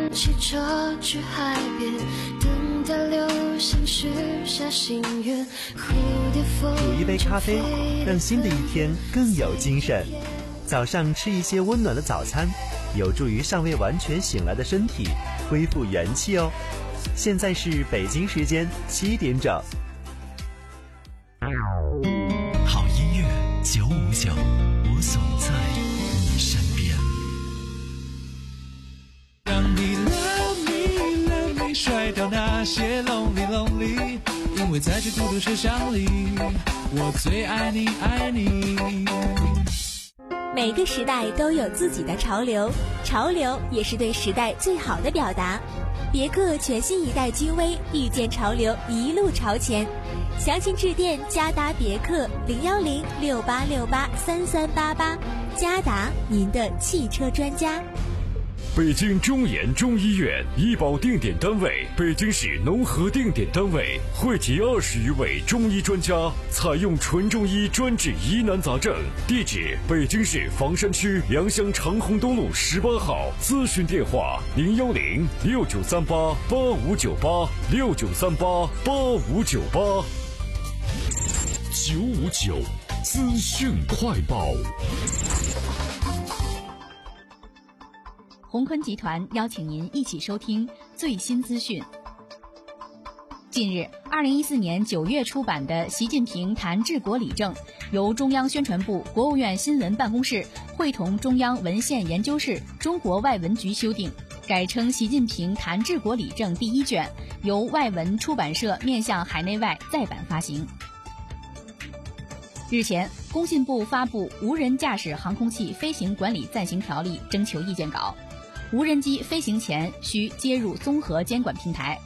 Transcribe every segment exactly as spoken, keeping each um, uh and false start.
骑车去海边，等待流星许下心愿，蝴蝶风煮一杯咖啡，让新的一天更有精神。早上吃一些温暖的早餐，有助于尚未完全醒来的身体恢复元气哦。现在是北京时间七点整。 好音乐九五九，我总在你身边。 让你 love me love me， 甩掉那些 lonely lonely， 因为在这孤独车厢里，我最爱你爱你。 每个时代都有自己的潮流，潮流也是对时代最好的表达。别克全新一代君威，遇见潮流，一路朝前。详情致电嘉达别克零幺零六八六八三三八八，嘉达，您的汽车专家。 北京中研中医院医保定点单位，北京市农合定点单位，汇集二十余位中医专家，采用纯中医专治疑难杂症。地址：北京市房山区良乡长虹东路十八号。咨询电话：零幺零六九三八八五九八六九三八八五九八。九五九资讯快报。 鸿坤集团邀请您一起收听最新资讯。近日，二零一四年九月出版的《习近平谈治国理政》由中央宣传部、国务院新闻办公室会同中央文献研究室、中国外文局修订，改称《习近平谈治国理政》第一卷，由外文出版社面向海内外再版发行。日前，工信部发布《无人驾驶航空器飞行管理暂行条例》征求意见稿。无人机飞行前需接入综合监管平台。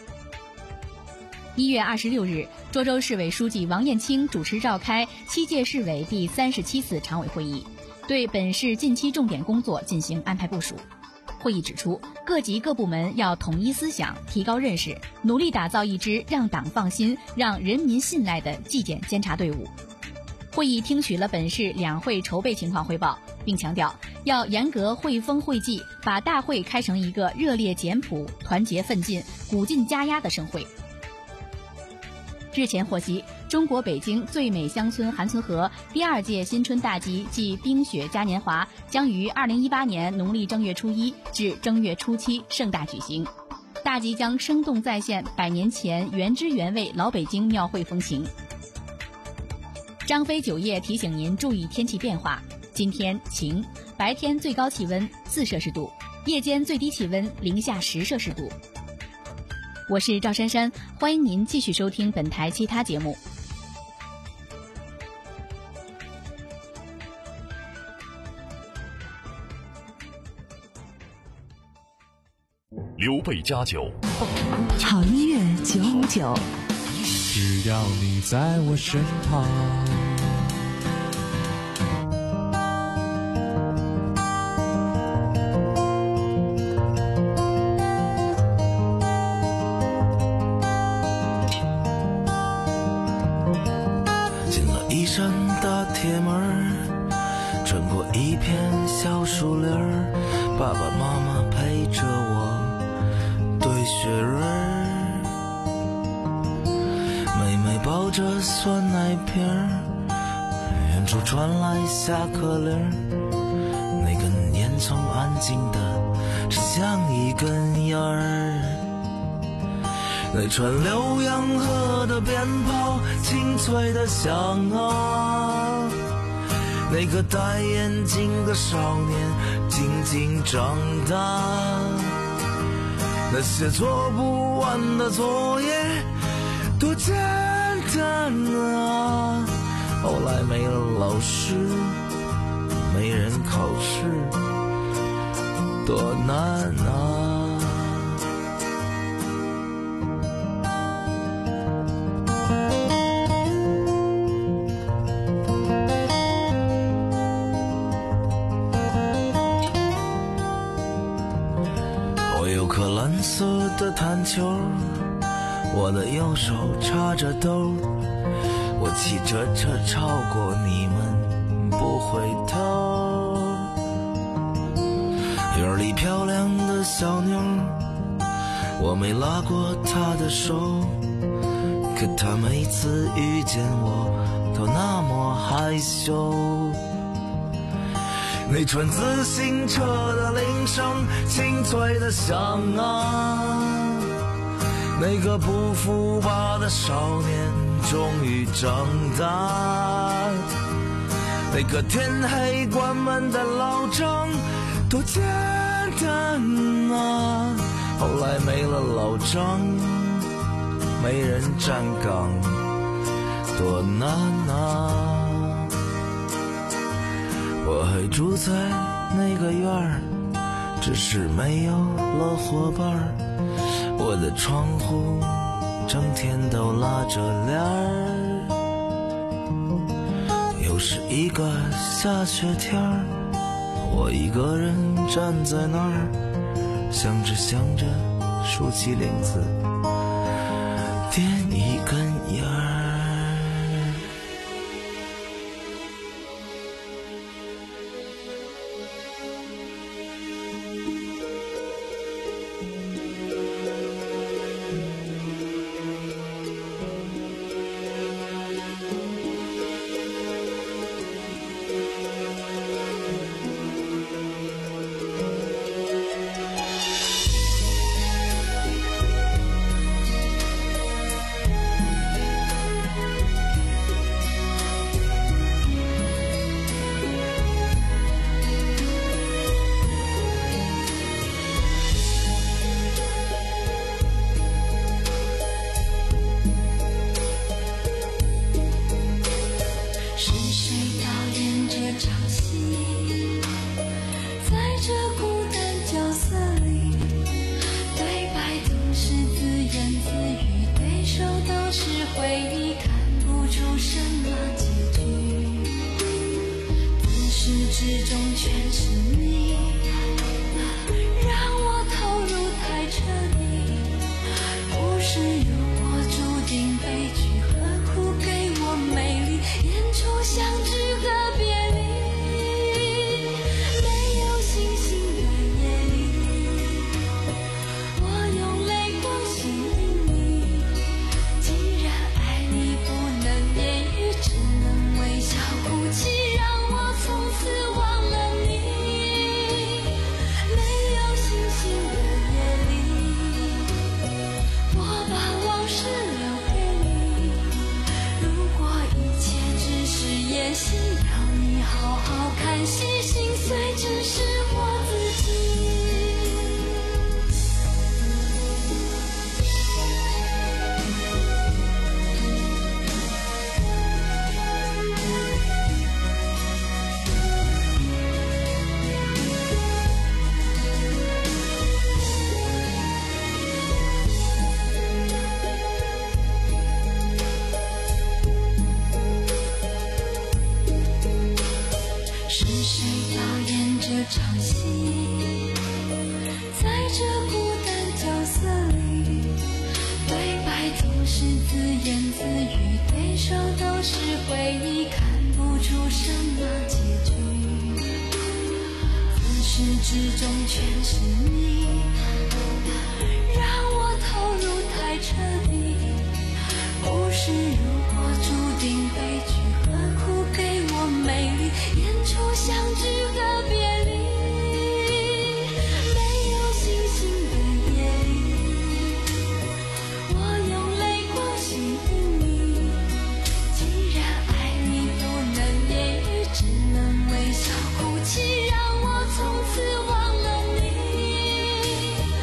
一月二十六日，涿州市委书记王艳清主持召开七届市委第三十七次常委会议，对本市近期重点工作进行安排部署。会议指出，各级各部门要统一思想，提高认识，努力打造一支让党放心、让人民信赖的纪检监察队伍。会议听取了本市两会筹备情况汇报，并强调要严格会风会纪，把大会开成一个热烈简朴、团结奋进、鼓劲加压的盛会。日前获悉，中国北京最美乡村韩村河第二届新春大集暨冰雪嘉年华将于二零一八年农历正月初一至正月初七盛大举行。大集将生动再现百年前原汁原味老北京庙会风情。张飞酒业提醒您注意天气变化，今天晴，白天最高气温四摄氏度，夜间最低气温零下十摄氏度。我是赵珊珊，欢迎您继续收听本台其他节目。 刘备家酒， 好音乐九五九， 只要你在我身旁。 进了一扇大铁门，穿过一片小树林，爸爸妈妈陪着我堆雪人，妹妹抱着酸奶瓶，远处传来下课铃，那根烟囱安静的只像一根烟儿，那串浏阳河的鞭炮清脆的响啊，那个戴眼镜的少年静静长大，那些做不完的作业多简单啊，后来没了老师，没人考试，多难啊。我有颗蓝色的弹球，我的右手插着兜，我骑着车超过你们不回头， 院里漂亮的小妞，我没拉过她的手，可她每次遇见我都那么害羞。那串自行车的铃声清脆的响啊，那个不服吧的少年终于长大，那个天黑关门的老张多简单啊，后来没了老张没人站岗多难啊。我还住在那个院儿，只是没有了伙伴儿，我的窗户整天都拉着帘儿，又是一个下雪天儿，我一个人站在那儿，想着想着竖起领子点一根烟儿。 从此忘了你。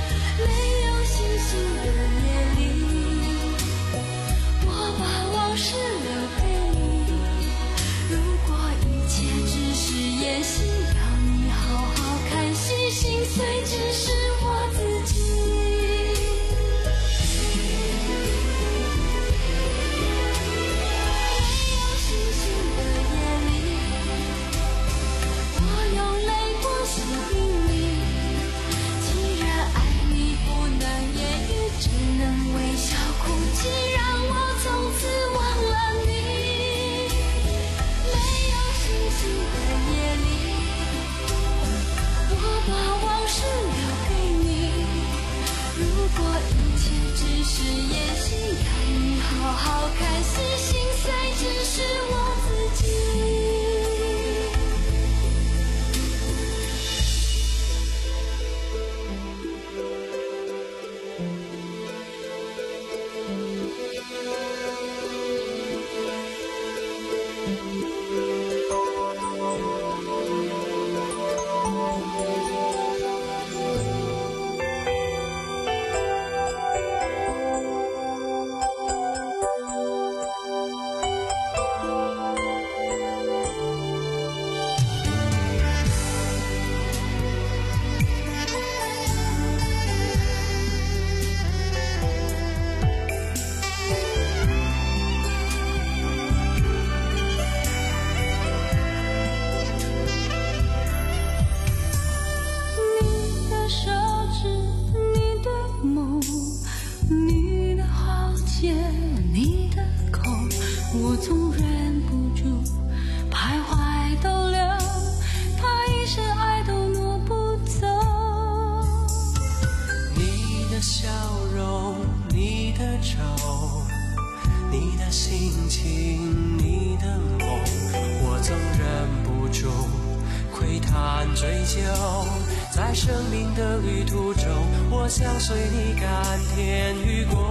的心情，你的梦，我总忍不住窥探追究。在生命的旅途中，我想随你甘甜与共。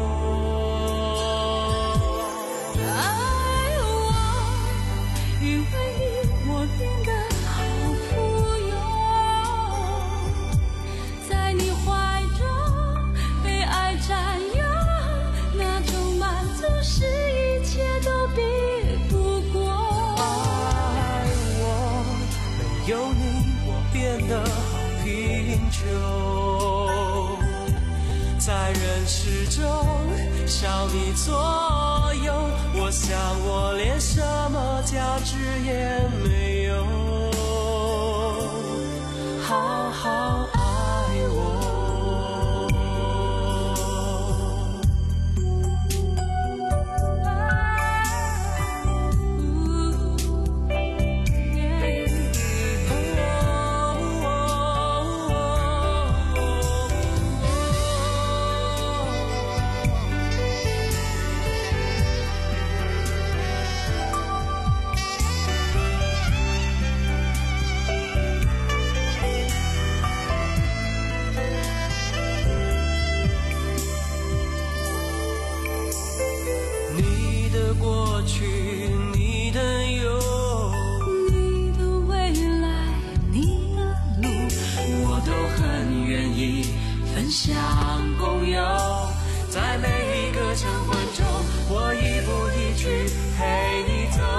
爱我，因为你我变得好富有，在你怀中被爱占有，那种满足是一切都比不过。 爱我，没有你我变得好贫穷，在人世中少你左右，我想我连什么价值也没有。好好爱我。你的过去，你的忧， 你的未来，你的路， 我都很愿意分享共有。在每一个晨昏中，我一步一句陪你走。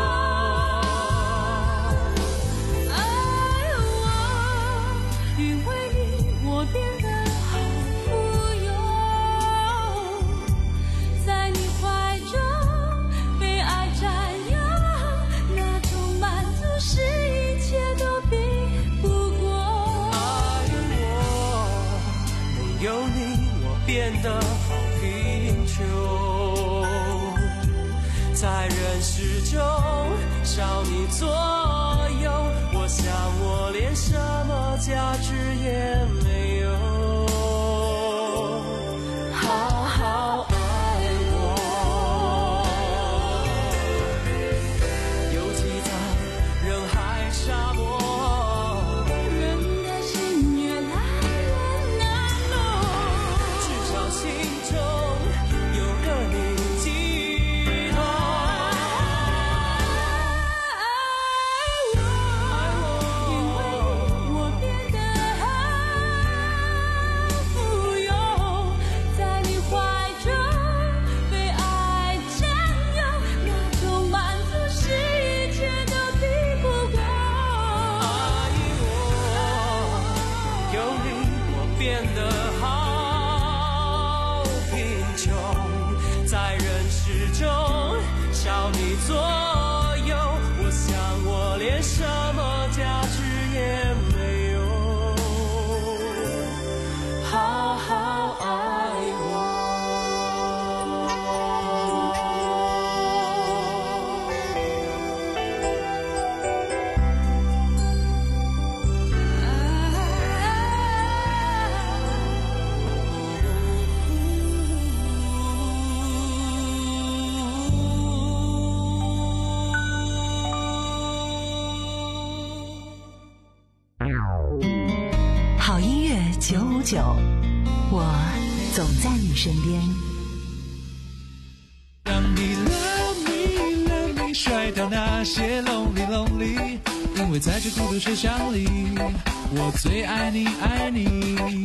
爱我，因为你我变得好富有，在你怀中被爱占有，那种满足是一切都比不过。 爱我，没有你我变得好贫穷，在人世中少你左右，我想我连什么价值也没有。好好爱我，尤其在人海沙漠， 人的心越来越难懂， 至少心中有个你寄托。 爱我，因为我变得好富有，在你怀中被爱占有，那种满足是一切都比不过。 爱我，有你我变得好贫穷，在人世中少你左右，我想我连什么价值也没有。好好爱我。 好音乐九五九，我总在你身边。 让你 love me love me 甩掉那些 lonely lonely， 因为在这孤独车厢里，我最爱你爱你。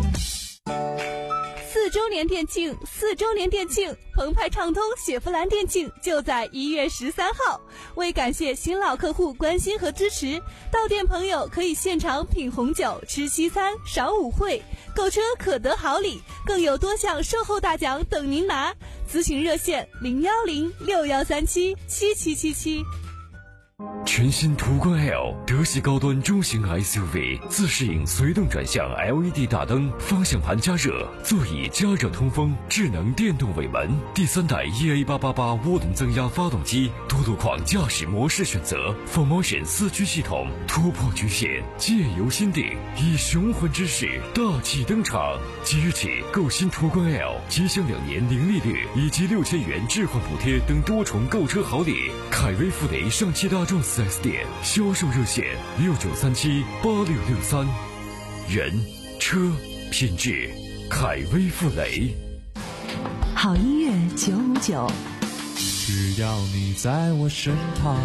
四周年店庆，四周年店庆，澎湃畅通雪佛兰店庆就在一月十三号。为感谢新老客户关心和支持，到店朋友可以现场品红酒、吃西餐、赏舞会，购车可得好礼，更有多项售后大奖等您拿。咨询热线零幺零六幺三七七七七七。 全新途观 L 德系高端中型 S U V， 自适应随动转向 L E D 大灯，方向盘加热，座椅加热通风，智能电动尾门，第三代 E A 八八八 涡轮增压发动机，多路况驾驶模式选择 ，Four Motion 四驱系统，突破局限，借由心定，以雄浑之势大气登场。即日起购新途观 L， 即享两年零利率以及六千元置换补贴等多重购车好礼。凯威富雷上汽大众四 S 店销售热线六九三七八六六三，人车品质，凯威富雷。 好音乐九五九， 只要你在我身旁。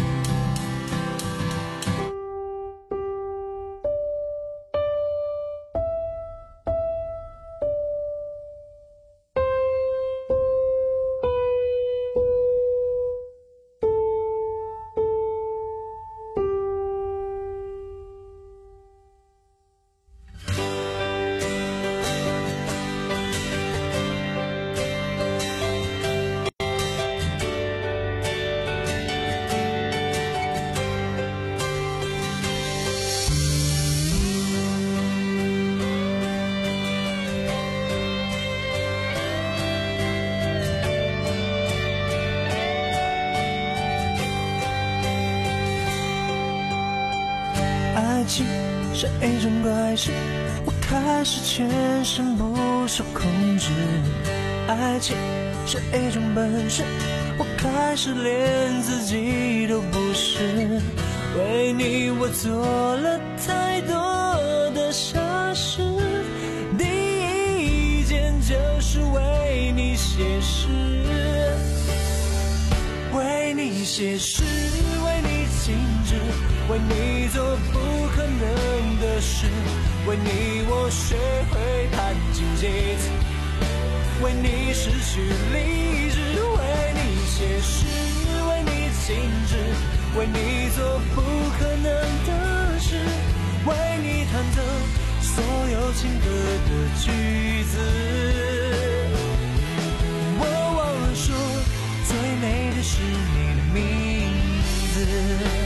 爱情是一种怪事，我开始全身不受控制。爱情是一种本事，我开始连自己都不是。为你我做了太多的傻事，第一件就是为你写诗，为你写诗，为你静止，为你做不可能的事，为你我学会弹琴几次，为你失去理智，为你写诗，为你静止，为你做不可能的事，为你弹奏所有情歌的句子。我忘了说，最美的是你的名字。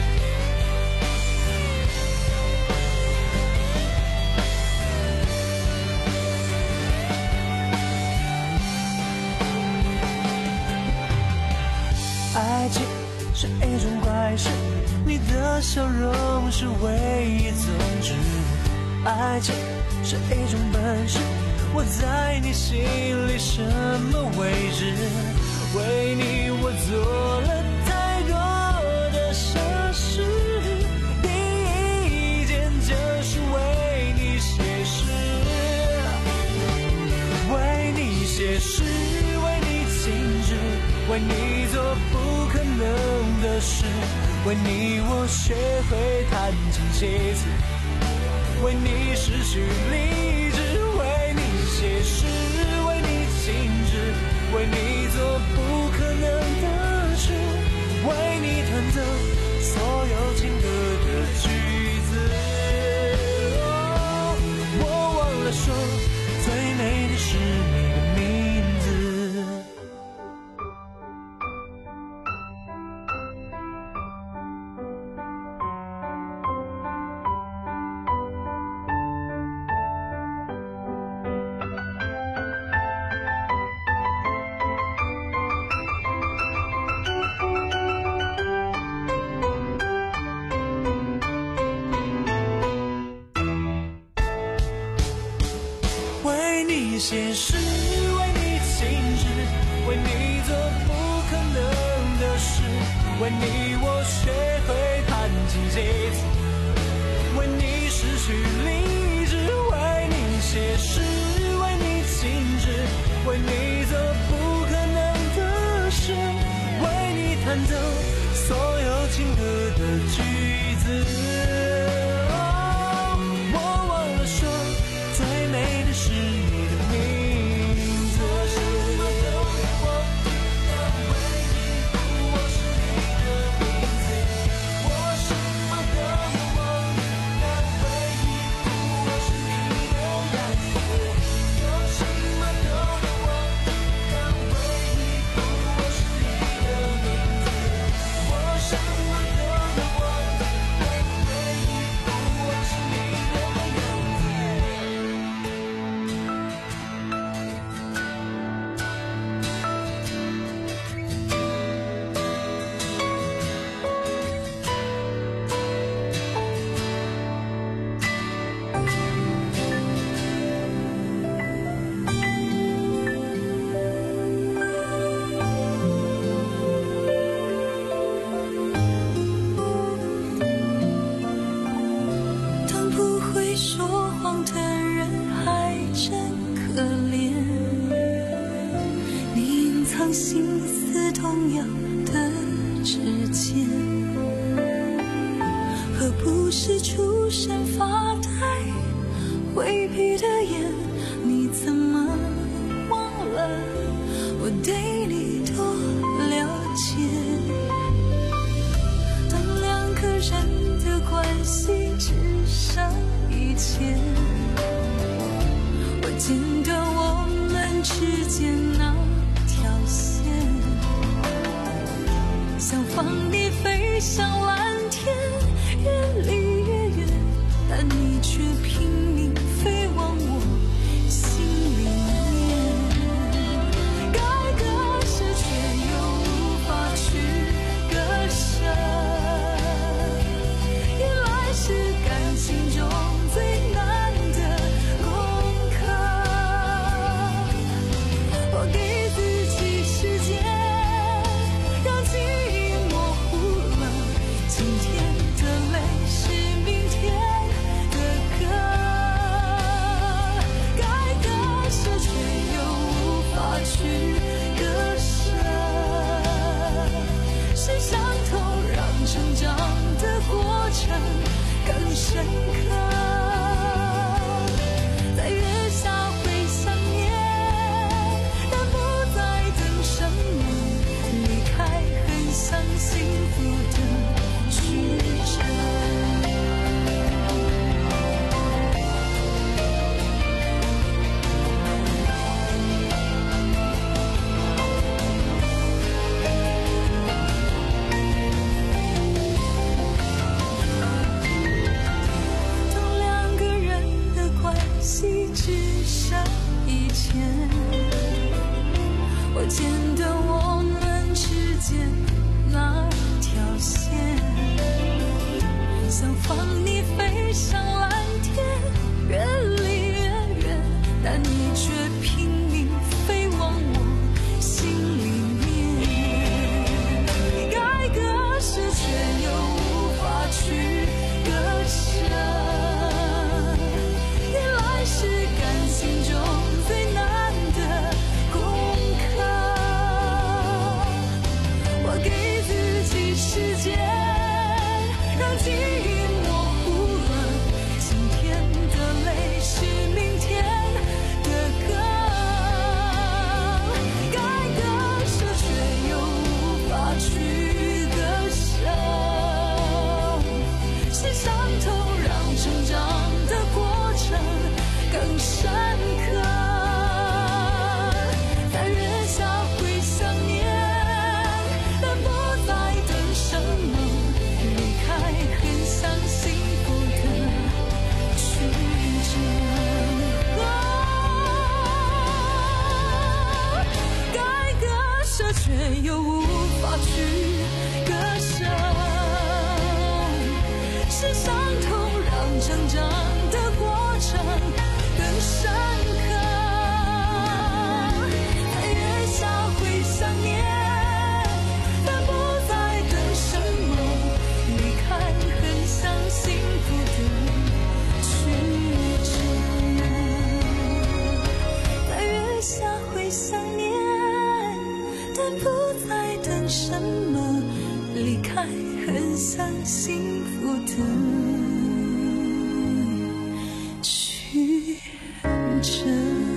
爱情是一种怪事，你的笑容是唯一宗旨。爱情是一种本事，我在你心里什么位置？为你我做了太多的傻事，第一件就是为你写诗，为你写诗，为你静止，为你做不可能的事，为你我学会弹琴几次，为你失去理智，为你写诗，为你静止，为你做不可能的事，为你弹奏所有情歌的句子。哦，我忘了说，最美的是你的名字。为你写诗，为你静止，为你做不可能的事，为你我学会弹琴几次，为你失去理智，为你写诗，为你静止，为你做不可能的事，为你弹奏所有情歌的句子。 双心思同样的指尖，何不是出神发呆回避的眼，你怎么忘了我对你多了解？当两个人的关系只剩以前，我剪断我们之间那条线，想放你飞向蓝天，越离越远，但你却拼命飞往我心里面。该割舍却又无法去割舍，原来是感情中最难的功课。我给自己时间，让记忆模糊了今天的泪是明天的歌。该割舍却又无法去割舍，是伤痛让成长的过程更深刻。在月下会想念，但不再等什么，离开很像幸福的曲折。当两个人的关系只剩以前，我剪断我们之间那条线，想放你飞向蓝天，越离越远，但你却拼命飞往我心里面。该割舍却又无法去割舍，原来是感情中最难的功课。我给自己时间，让记忆模糊了今天的泪是明天的歌。该割舍却又无法去割舍，是伤痛让成长的过程更深刻。在月下会想念，但不再等什么，离开很像幸福的曲折。该割舍却又无法去割舍，是伤痛让成长的过程更深刻。在月下会想念，但不再等什么，离开很像幸福的曲折。在月下会想念，但不再等什么，离开很像幸福的曲折。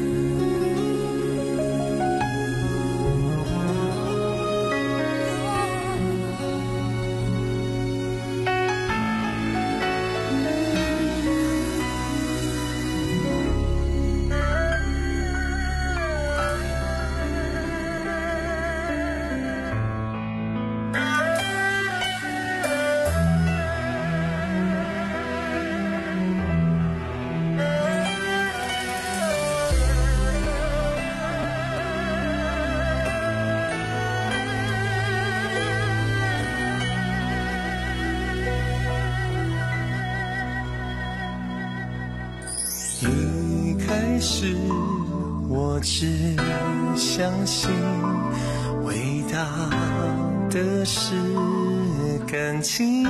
一开始我只相信伟大的是感情，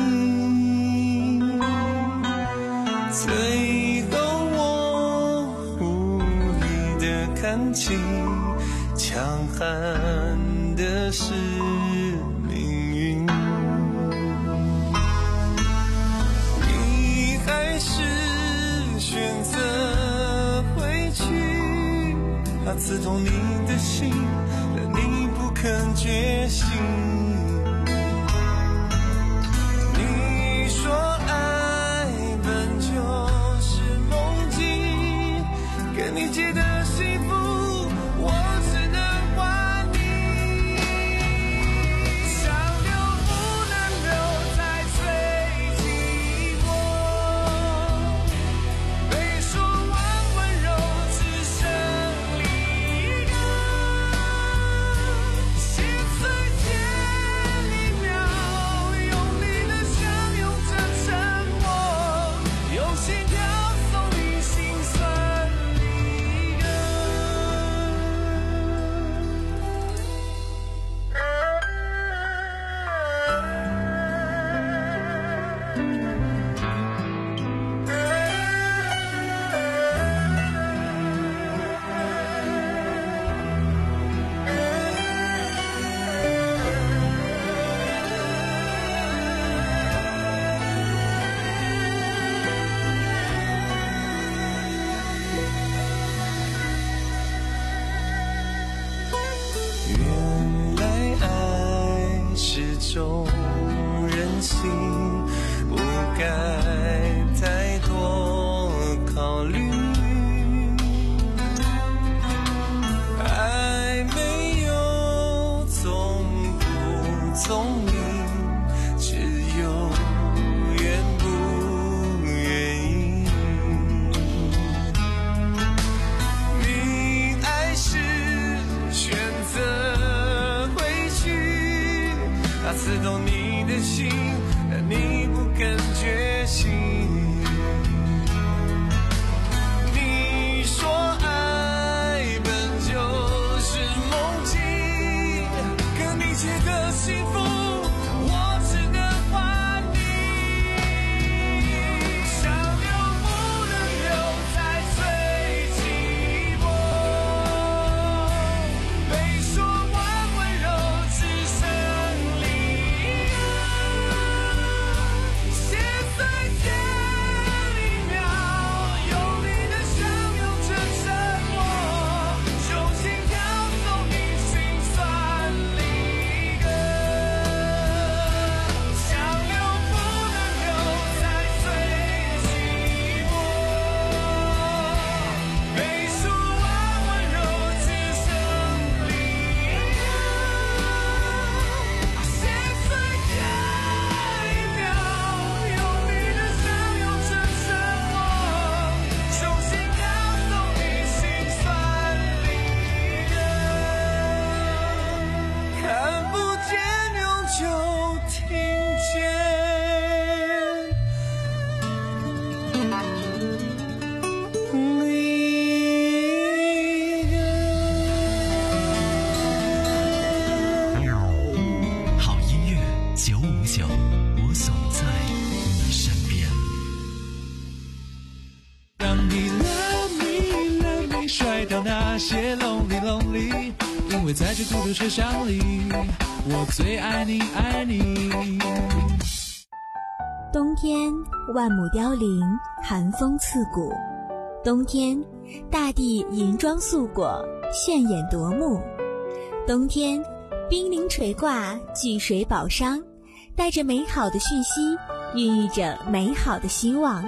最后我无意的看清强悍的是命运，你还是选择回去，它刺痛你的心，但你不肯觉醒。你说爱本就是梦境，跟你借的幸福我只能还你，想留不能留，才最寂寞，被说完温柔只剩离歌，心碎前一秒，用力的相拥着沉默，用心跳送你心酸离歌。原来爱是种任性，不该太多考虑。爱没有聪不聪明，只有愿不愿意。你爱是选择回去，它刺痛你的心，但你不肯觉醒。你说爱本就是梦境，跟你借的幸福我只能还你，想留不能留，才最寂寞，被说完温柔只剩离歌，心碎前一秒，用力的相拥着沉默，用心跳送你心酸离歌，想留不能留，才最寂寞，被说完温柔只剩离歌，心碎前一秒，用力的相拥着沉默，用心跳送你心酸离歌，看不见永久听见。 好音乐九五九，我总在你身边。 让你 love me love me 甩掉那些 lonely lonely， 因为在这孤独车厢里，我最爱你爱你。 冬天万木凋零，寒风刺骨。冬天大地银装素裹，炫眼夺目。冬天冰凌垂挂，聚水宝商，带着美好的讯息，孕育着美好的希望。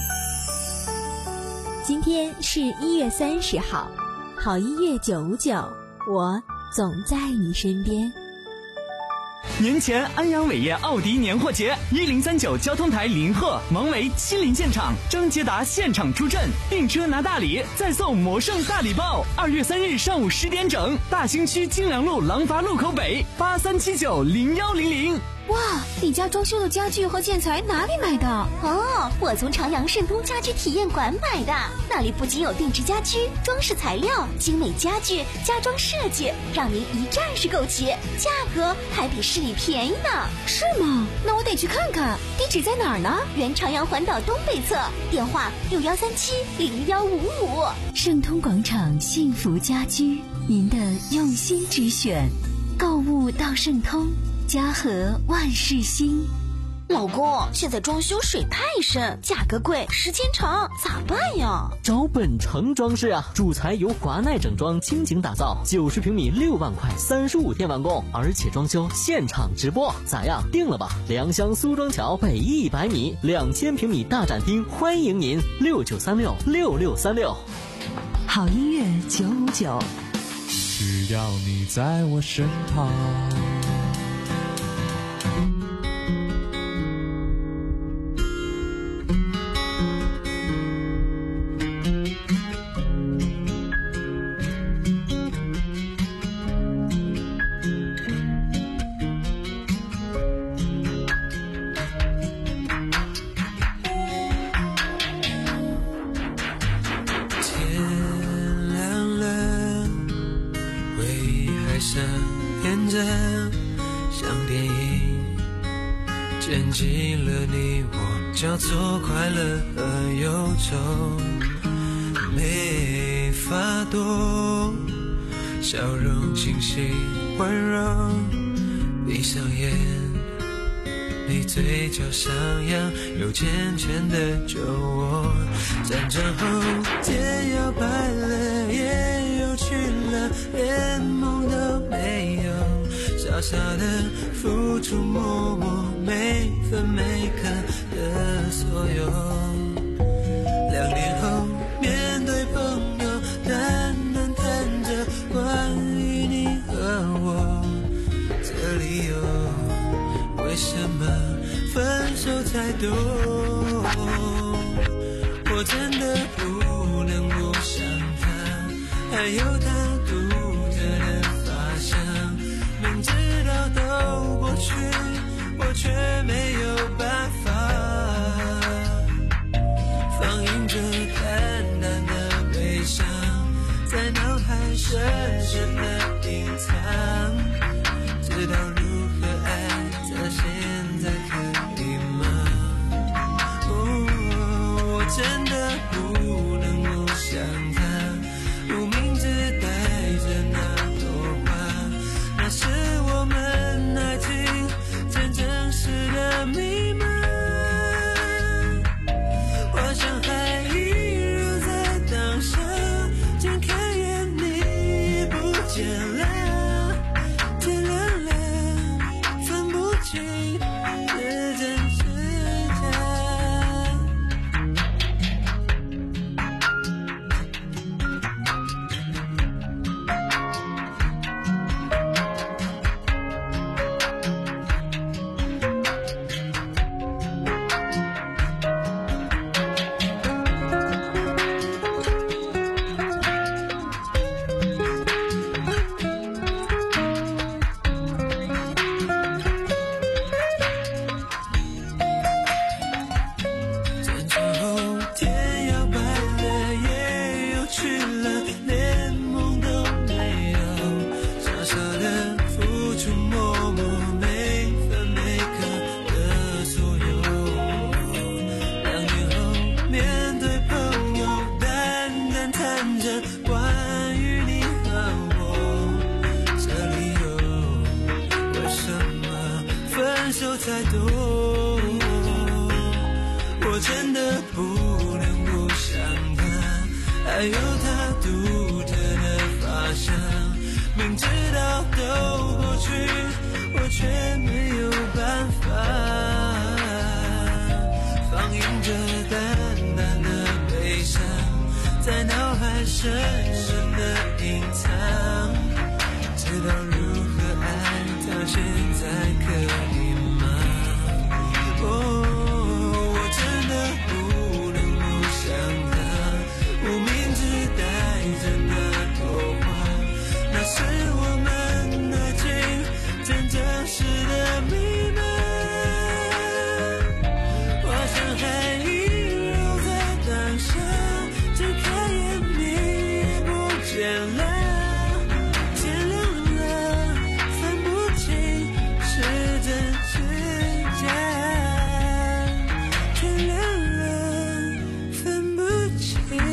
今天是一月三十号，好音乐九五九，我总在你身边。 年前安阳伟业奥迪年货节，一零三九交通台林鹤、王维亲临现场，张捷达现场出阵，订车拿大礼，再送魔圣大礼包。二月三日上午十点整，大兴区金良路廊坊路口北八三七九零幺零零。 哇，你家装修的家具和建材哪里买的？ 哦，我从长阳盛通家居体验馆买的，那里不仅有定制家居、装饰材料、精美家具、家装设计，让您一站式购齐，价格还比市里便宜呢。 是吗？那我得去看看。地址在哪儿呢？ 原长阳环岛东北侧，电话六幺三七零幺五五。 盛通广场幸福家居，您的用心之选，购物到盛通，家和万事兴。 老公，现在装修水太深，价格贵，时间长，咋办呀？ 找本城装饰啊，主材由华奈整装倾情打造，九十平米六万块，三十五天完工，而且装修现场直播，咋样？定了吧？良乡苏庄桥北一百米，两千平米大展厅，欢迎您六九三六六六三六。 好音乐九五九， 只要你在我身旁。 沿着像电影剪辑了你我交错快乐和忧愁，没法躲，笑容清晰温柔，闭上眼，你嘴角上扬，有浅浅的酒窝，战争后天摇摆了，也有去了，连梦都没有，傻傻的付出，默默每分每刻的所有。两年后面对朋友，淡淡谈着关于你和我，这理由为什么分手才懂？我真的不能不想他，还有他独特的发香，明知道都过去，我却没有办法，放映着淡淡的悲伤，在脑海深深的隐藏，知道如何爱他现在可以吗？哦，我真的不能不想他，无名指带着那朵花，那是我们爱情真正实的密码。我想还一如在当下，睁开眼你不见了，天亮了，分不清是真是假。才懂，我真的不能不想他，还有他独特的发香，明知道都过去，我却没有办法，放映着淡淡的悲伤，在脑海深深的隐藏，知道如何爱他现在可以吗？哦，我真的不能不想他，无名指带着那朵花，那是我们爱情真正实的密码。 天亮，天亮了，分不清是真是假。天亮了，分不清。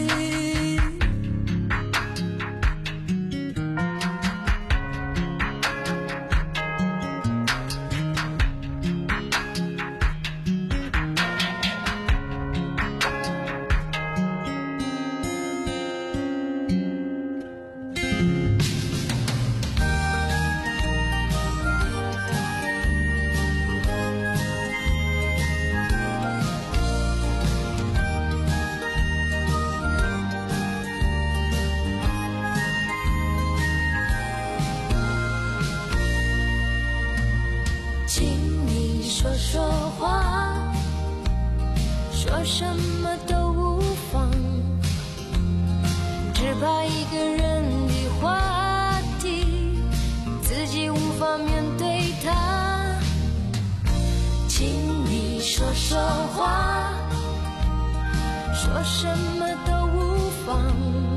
说话，说什么都无妨，只怕一个人的话题，自己无法面对它。请你说说话，说什么都无妨，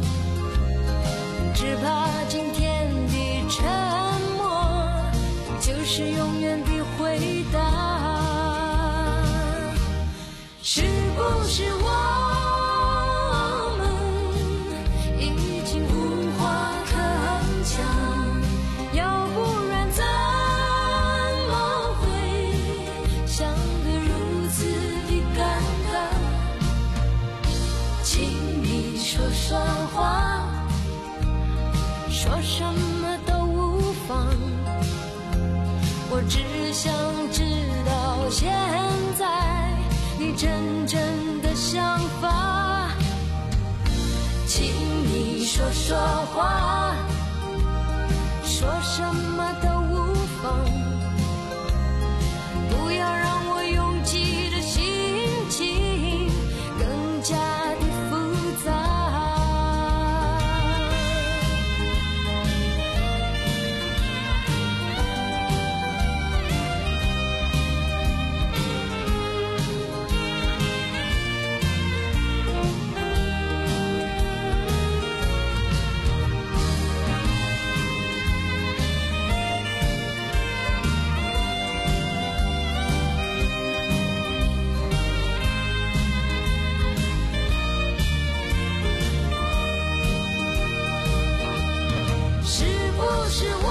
只怕今天的沉默，就是永远的回答。是不是我们已经无话可讲？要不然怎么会想得如此的尴尬？请你说说话，说什么都无妨，我只想知道现在你真正的想法。请你说说话，说什么都无妨，不要让我拥挤的心情更加的复杂。是我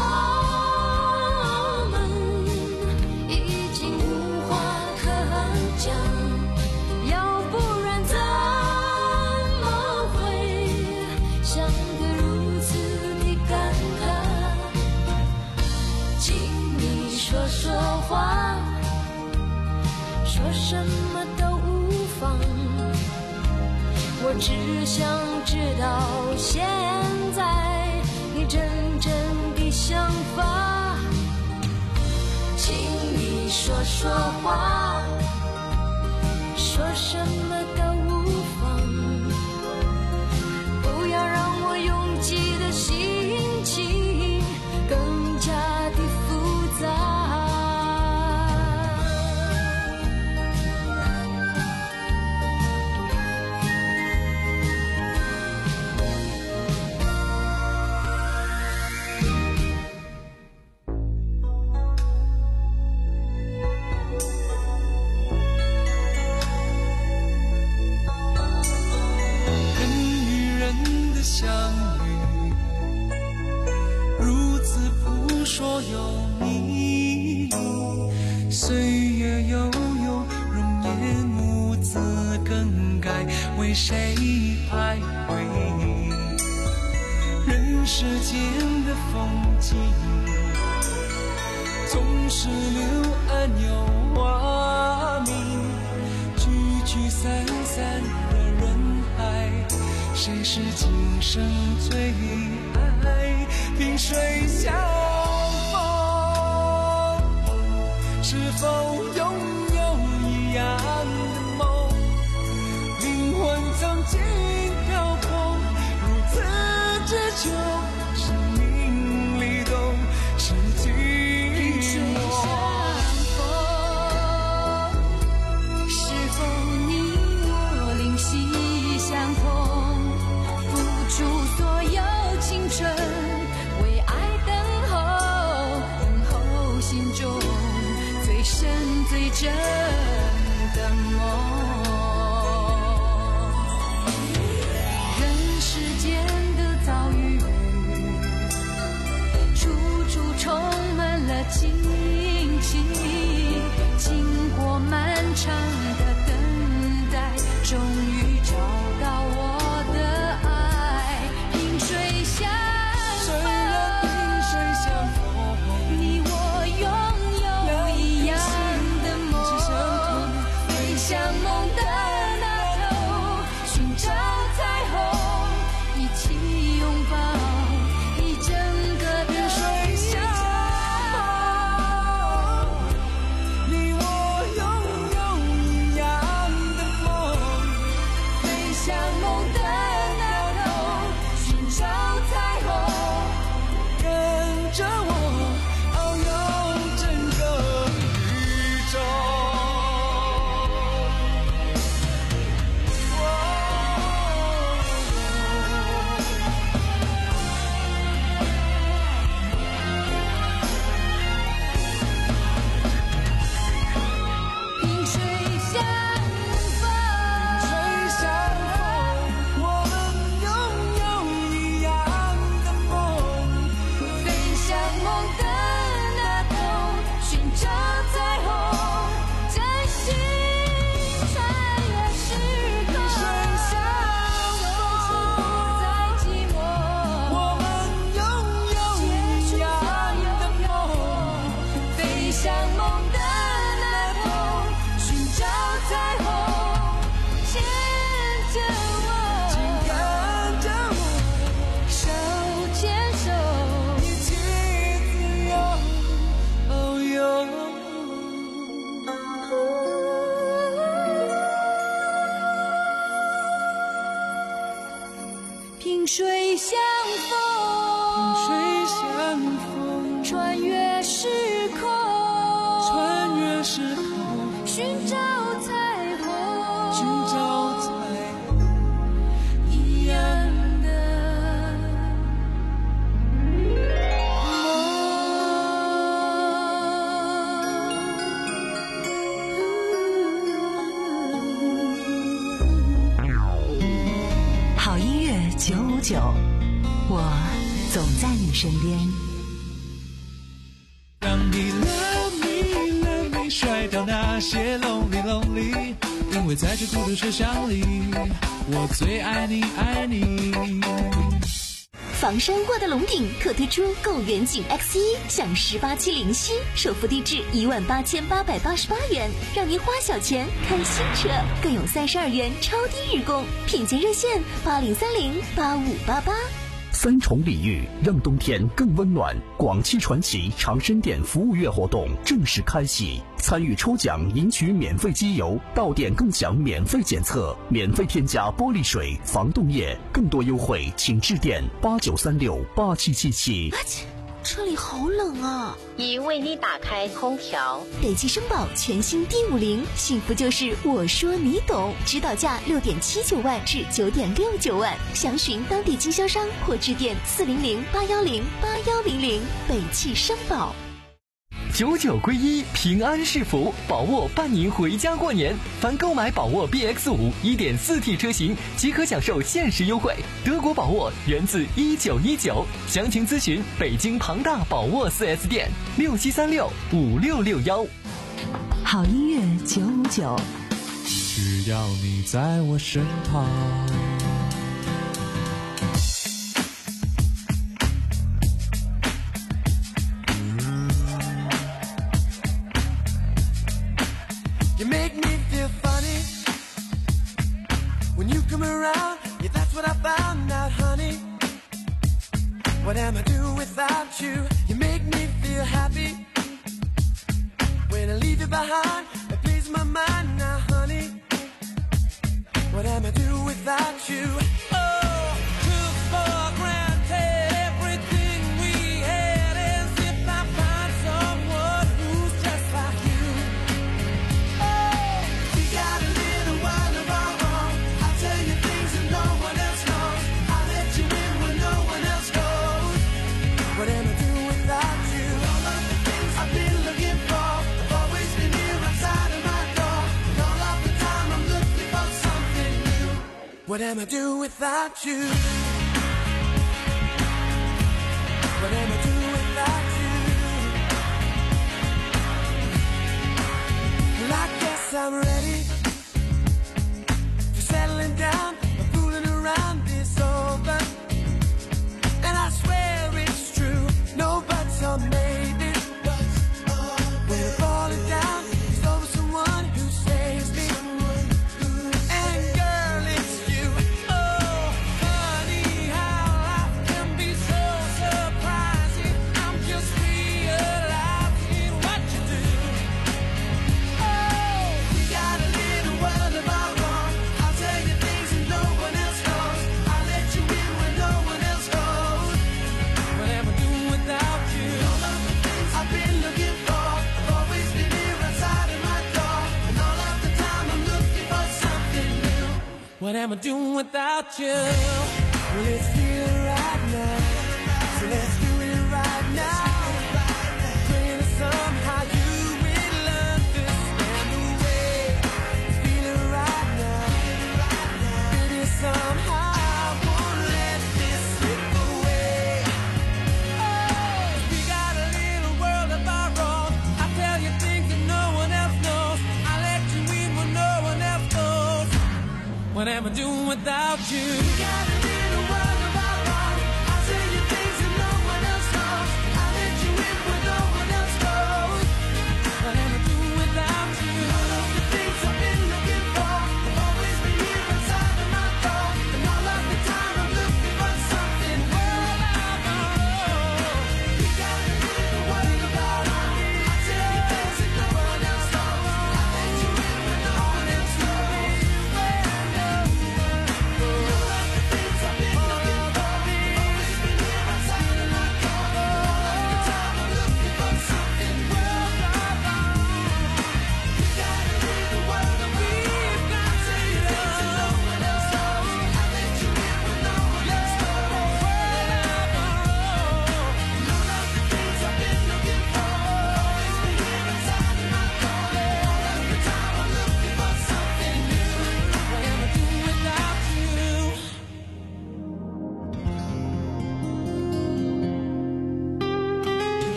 们已经无话可讲，要不然怎么会想得如此的尴尬？请你说说话，说什么都无妨，我只想知道现在你真正的想法。请你说说话，说什么都无妨，不要让我拥挤的心情更加的复杂。 相遇如此扑朔有迷，岁月悠悠，容颜兀自更改，为谁徘徊？人世间的风景，总是柳暗又花明，聚聚散散的人海，谁是今生最爱？萍水相逢，是否拥有一样的梦？灵魂曾经飘泊，如此之久，生命里都是寂寞。 是否你我灵犀相通？付出所有情九，我总在你身边。 让你 love me love me 甩掉那些 lonely lonely， 因为在这孤独车厢里，我最爱你爱你。 房山沃德龙顶特推出购远景 X 一 享十八期零息，首付低至一万八千八百八十八元，让您花小钱看新车，更有三十二元超低日供，品鉴热线八零三零八五八八。 三重礼遇，让冬天更温暖。广汽传祺长生店服务月活动正式开启，参与抽奖赢取免费机油，到店更享免费检测，免费添加玻璃水、防冻液，更多优惠请致电八九三六八七七七。 车里好冷啊！ 已为你打开空调。 北汽绅宝全新 D 五零，幸福就是我说你懂，指导价六点七九万至九点六九万，详询当地经销商或致电四零零八幺零八幺零零。北汽绅宝。 九九归一，平安是福，宝沃伴您回家过年。凡购买宝沃 B X 五 一点四 T 车型，即可享受限时优惠。德国宝沃源自一九一九，详情咨询北京庞大宝沃 四 S 店六七三六五六六幺。 好音乐九五九， 只要你在我身旁。 You make me feel funny when you come around. Yeah, that's what I found out, honey. What am I doing without you? You make me feel happy when I leave you behind. It plays my mind now, honey. What am I doing without you? Oh, took for granted everything we had, as if I find someone who's just like you. We got a little while of our own. I'll tell you things that no one else knows. I'll let you in when no one else goes. What am I doing without you? All of the things I've been looking for, I've always been here outside of my door. And all of the time I'm looking for something new. What am I doing without you? What am I doing without you? Well, I guess I'm ready for settling down. My fooling around is over, and I swear it's true. No buts or maybes. When I'm falling down, it's over someone who saves me. And girl, it's you. Oh, honey, how life can be so surprising. I'm just realizing what you do. Oh, we got a little world of our own. I'll tell you things that no one else knows. I'll let you in when no one else goes. What am I doing without you? All of the things I've been looking for, I've always been here outside of my door. And all of the time I'm looking for something new. What am I doing without you? Well, let's feel it right now. So let's do it right now. Praying that somehow you will understand the way it's feeling right now. Baby, somehow I won't let this slip away. Oh, we got a little world of our own. I tell you things that no one else knows. I let you in when no one else knows. What am I doing without you? We got a little world of our own. I tell you things that no one else knows. I let you in when no one else knows. What am I doing without you? All of the things I've been looking for, I've always been here outside of my door. And all of the time I'm looking for something more. We got a little world of our own. I tell you things that no one else knows. I let you in when no one else knows. All of the things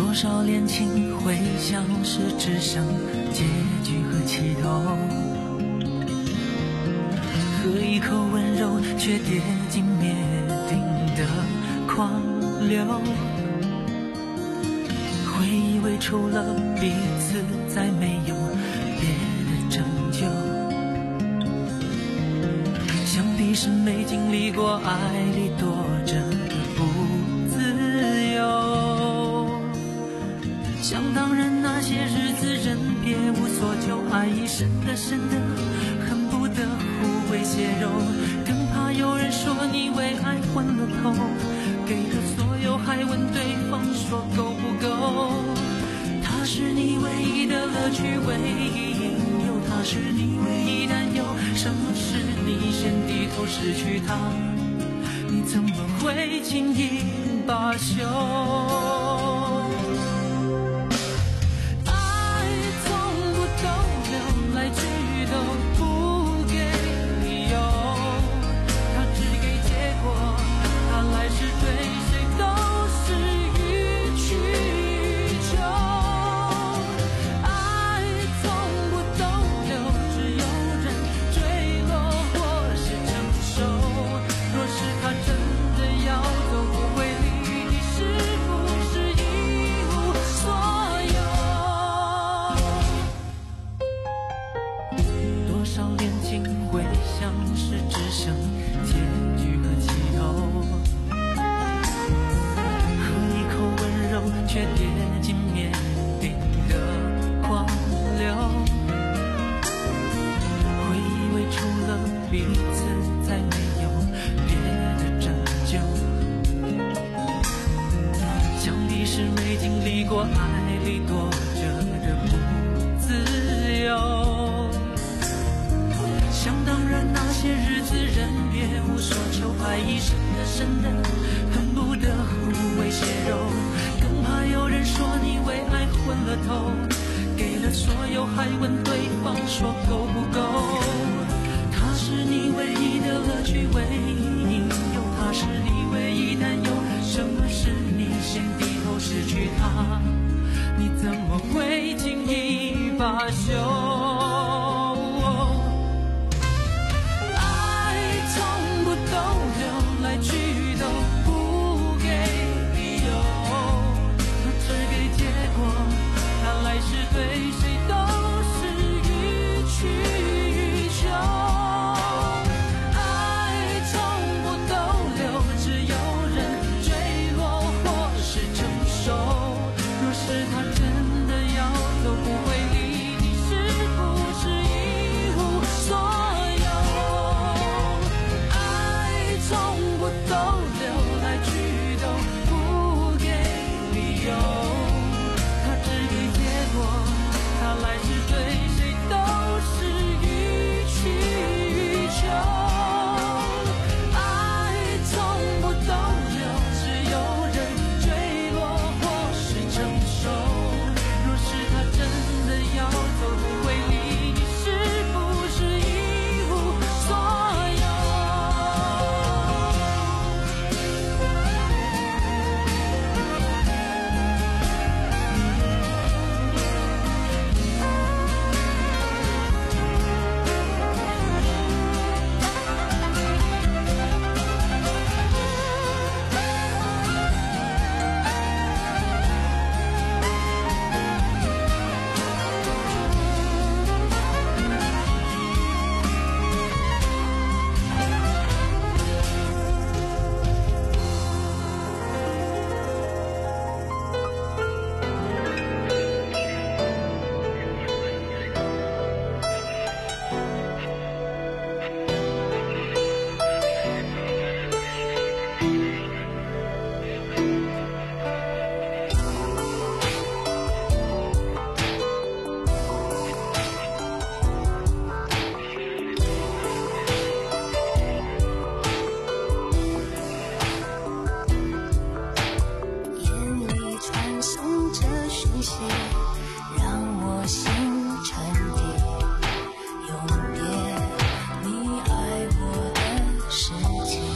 多少恋情会像是只剩结局和起头，喝一口温柔却跌进灭顶的狂流，会以为除了彼此再没有别的拯救，想必是没经历过爱里躲着的不自由。想当然那些日子人别无所求，爱已深的深的恨不得互为血肉，更怕有人说你为爱昏了头，给了所有还问对方说够不够。他是你唯一的乐趣，唯一引诱，他是你唯一担忧，什么是你先低头失去他，你怎么会轻易罢休？却跌进面顶的狂流，会以为除了彼此再没有别的拯救，想必是没经历过爱里躲着的不自由。想当然那些日子人别无所求，爱已深的深的恨不得互为血肉，更怕有人说你为爱昏了头，给了所有还问对方说够不够。他是你唯一的乐趣，唯一引诱，他是你唯一担忧，什么是你先低头失去他，你怎么会轻易罢休？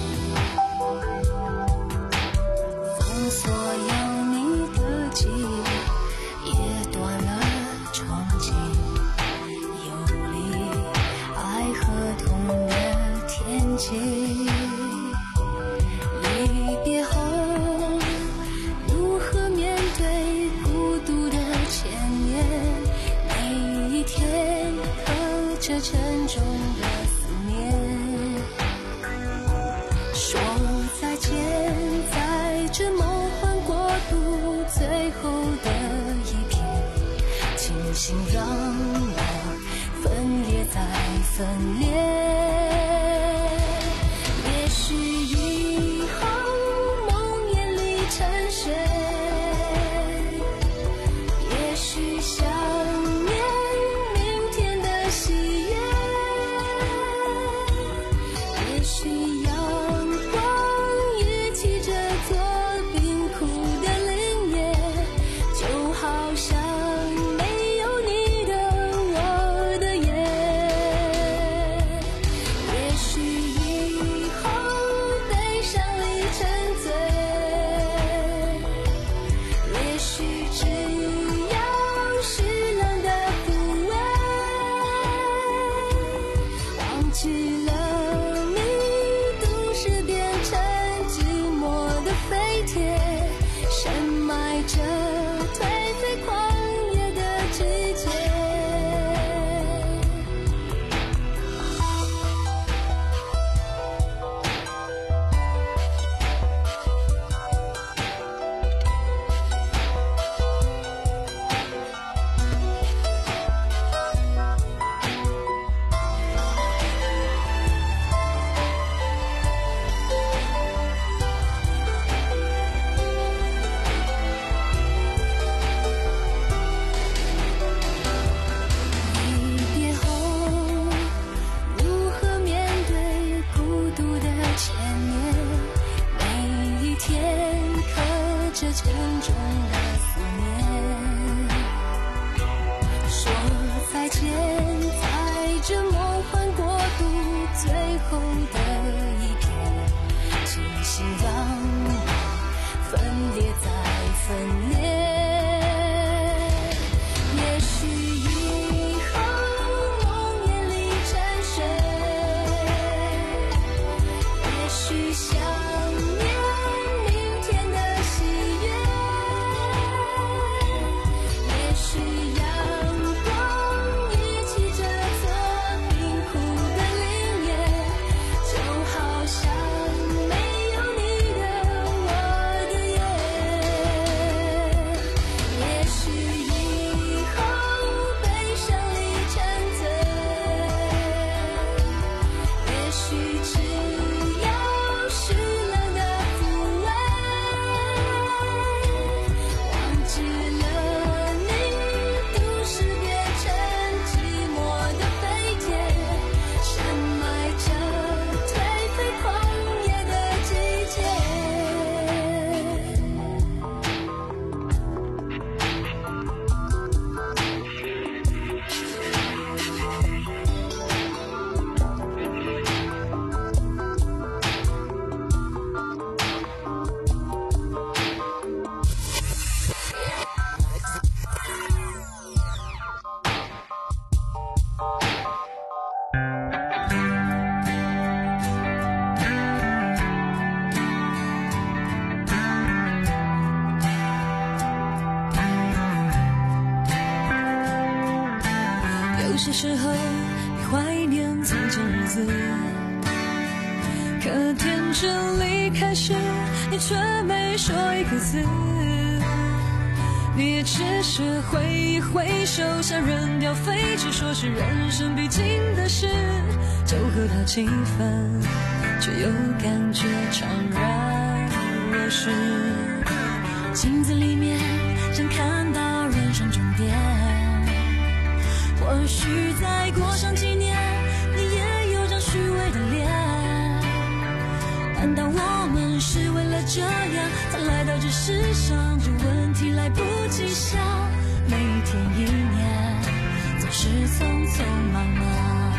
所有你的记忆这沉重的思念。说再见，在这梦幻国度最后的一片，请请让我分裂再分裂。也许以后梦魇里沉睡，也许想念明天的喜悦，也许阳光也骑着做冰库的林叶，就好像没有你的我的夜。也许以后悲伤里沉醉，也许只要适量的抚慰，忘记了你，都市变成寂寞的废铁，深埋着颓废狂野的季节。离别后如何面对孤独的千年？每一天刻着沉重的思念。说再见，在这梦幻国度最后的一片，请请让我分裂再分裂。也许以后梦魇里沉睡，也许想念明天的喜悦，也许阳光一起着做冰库的林叶，就好像没有你的我的夜。也许以后悲伤里沉醉，也许只要适量的抚慰，忘记了你，都市变成寂寞的废铁，深埋着颓废狂野的季节。有些时候你怀念从前日子，可天真离开时，你却没说一个字。你也只是挥一挥手，像扔掉废纸，说是人生必经的事，就和他气愤，却又感觉怅然若失。镜子里面想看到人生终点，或许再过上几年，你也有张虚伪的脸。难道我们是为了这样才来到这世上？这问题来不及想，每天一年总是匆匆忙忙。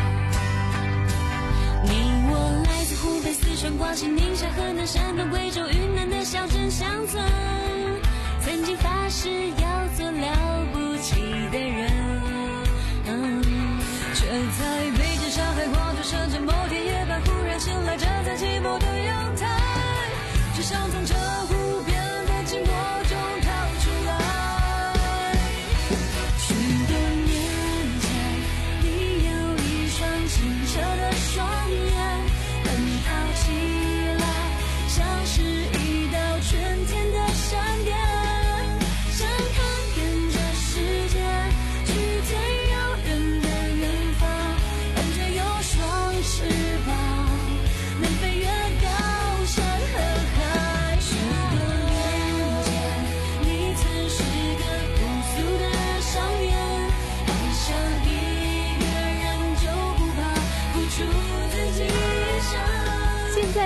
你我来自湖北、四川、广西、宁夏、河南、山东、贵州、云南的小镇乡村，曾经发誓要做了不起的人，嗯，却在北京、上海、广州、深圳某天夜半忽然醒来，站在寂寞的阳台，只想从这无边的寂寞中逃出来。许多年前，你有一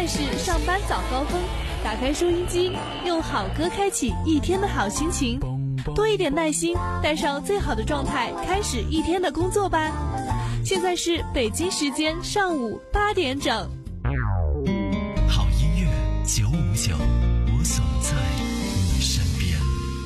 是上班早高峰，打开收音机，用好歌开启一天的好心情，多一点耐心，带上最好的状态，开始一天的工作吧。现在是北京时间上午八点整。 好音乐九五九，我总在你身边。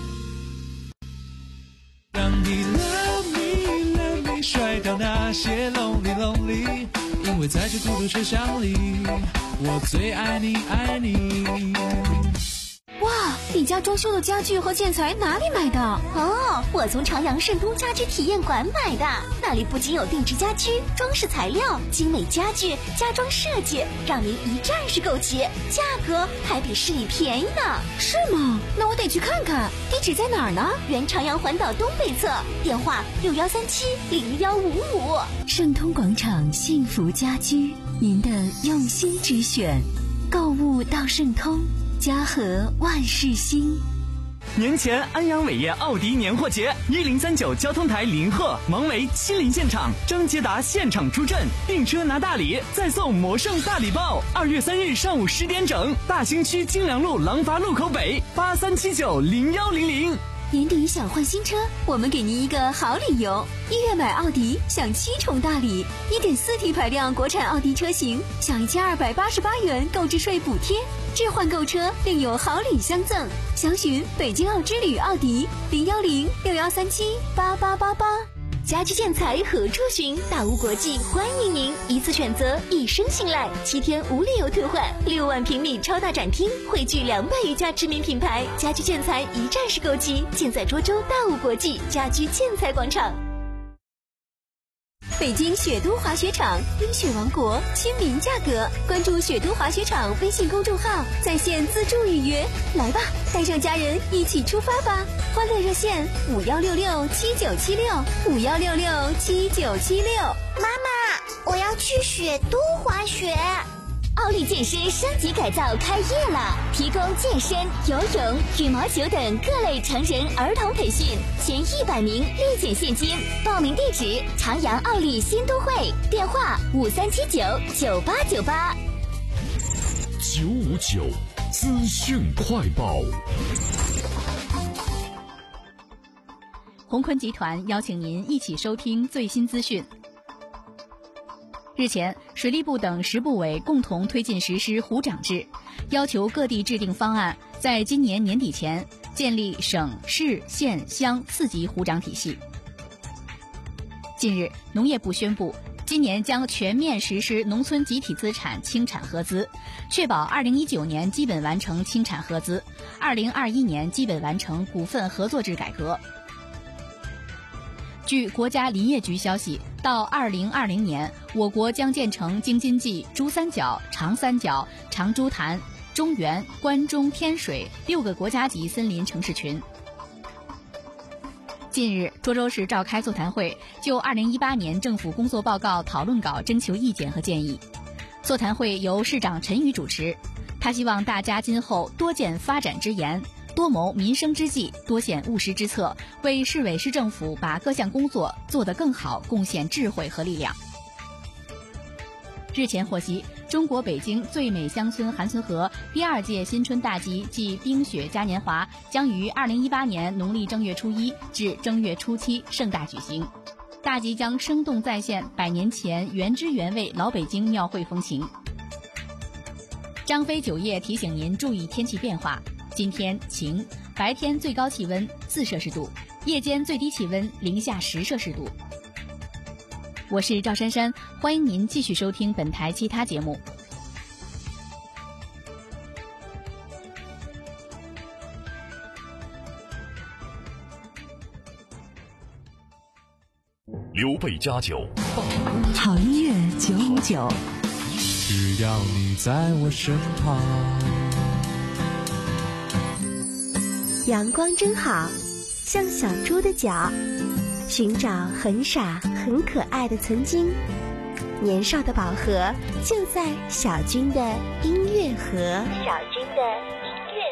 让你 love me love me 甩掉那些 lonely lonely， 因为在这孤独车厢里，我最爱你爱你。 哇，你家装修的家具和建材哪里买的？哦，我从朝阳盛东家居体验馆买的。那里不仅有定制家居、装饰材料、精美家具、家装设计，让您一站式购齐，价格还比市里便宜呢。是吗？那我得去看看。地址在哪儿呢？原朝阳环岛东北侧，电话六幺三七零幺五五。 盛通广场幸福家居，您的用心之选，购物到盛通。家和万事兴。 年前安阳伟业奥迪年货节，一零三九交通台临贺王维亲临现场，张捷达现场出阵，订车拿大礼，再送魔圣大礼包。二月三日上午十点整，大兴区京良路廊坊路口北八三七九零幺零零。 年底想换新车，我们给您一个好理由。一月买奥迪享七重大礼， 一点四 T 排量国产奥迪车型享一千二百八十八元购置税补贴，置换购车另有好礼相赠。详询北京奥之旅奥迪零幺零六幺三七八八八八。家居建材何处寻？大屋国际欢迎您，一次选择，一生信赖，七天无理由退换，六万平米超大展厅，汇聚两百余家知名品牌，家居建材一站式购齐，建在涿州大屋国际家居建材广场。北京雪都滑雪场，冰雪王国，亲民价格。关注雪都滑雪场微信公众号，在线自助预约。来吧，带上家人一起出发吧！欢乐热线五幺六六七九七六五幺六六七九七六。 妈妈，我要去雪都滑雪。 奥利健身升级改造开业了，提供健身、游泳、羽毛球等各类成人儿童培训，前一百名立减现金。报名地址：朝阳奥利新都会，电话五三七九九八九八。 九五九资讯快报。 鸿坤集团邀请您一起收听最新资讯。日前，水利部等十部委共同推进实施湖长制，要求各地制定方案，在今年年底前建立省、市、县、乡四级湖长体系。近日，农业部宣布，今年将全面实施农村集体资产清产合资，确保二零一九年基本完成清产合资，二零二一年基本完成股份合作制改革。据国家林业局消息，到二零二零年，我国将建成京津冀、珠三角、长三角、长株潭、中原、关中、天水六个国家级森林城市群。近日，涿州市召开座谈会，就二零一八年政府工作报告讨论稿征求意见和建议。座谈会由市长陈宇主持，他希望大家今后多见发展之言，多谋民生之计，多献务实之策，为市委市政府把各项工作做得更好贡献智慧和力量。日前获悉，中国北京最美乡村韩村河第二届新春大集暨冰雪嘉年华将于二零一八年农历正月初一至正月初七盛大举行。大集将生动再现百年前原汁原味老北京庙会风情。张飞酒业提醒您注意天气变化。今天晴，白天最高气温四摄氏度，夜间最低气温零下十摄氏度。我是赵珊珊，欢迎您继续收听本台其他节目。 刘备家酒， 好音乐九五九， 只要你在我身旁。 阳光真好，像小猪的脚，寻找很傻很可爱的曾经。年少的宝盒就在小军的音乐盒。小军的音乐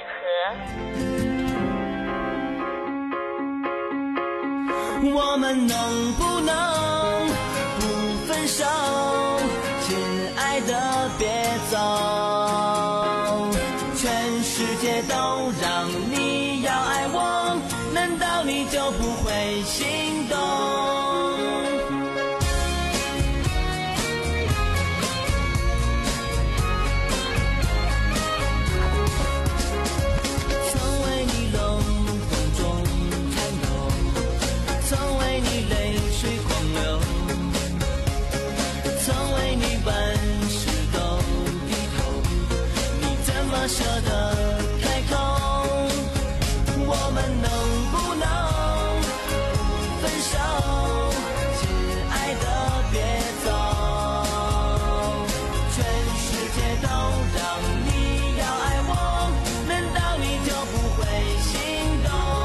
盒。我们能不能不分手？亲爱的，别走。 就不会心动。曾为你冷风中颤抖，曾为你泪水狂流，曾为你万事都低头，你怎么舍得开口？我们能不能分手？亲爱的别走，全世界都让你要爱我，难道你就不会心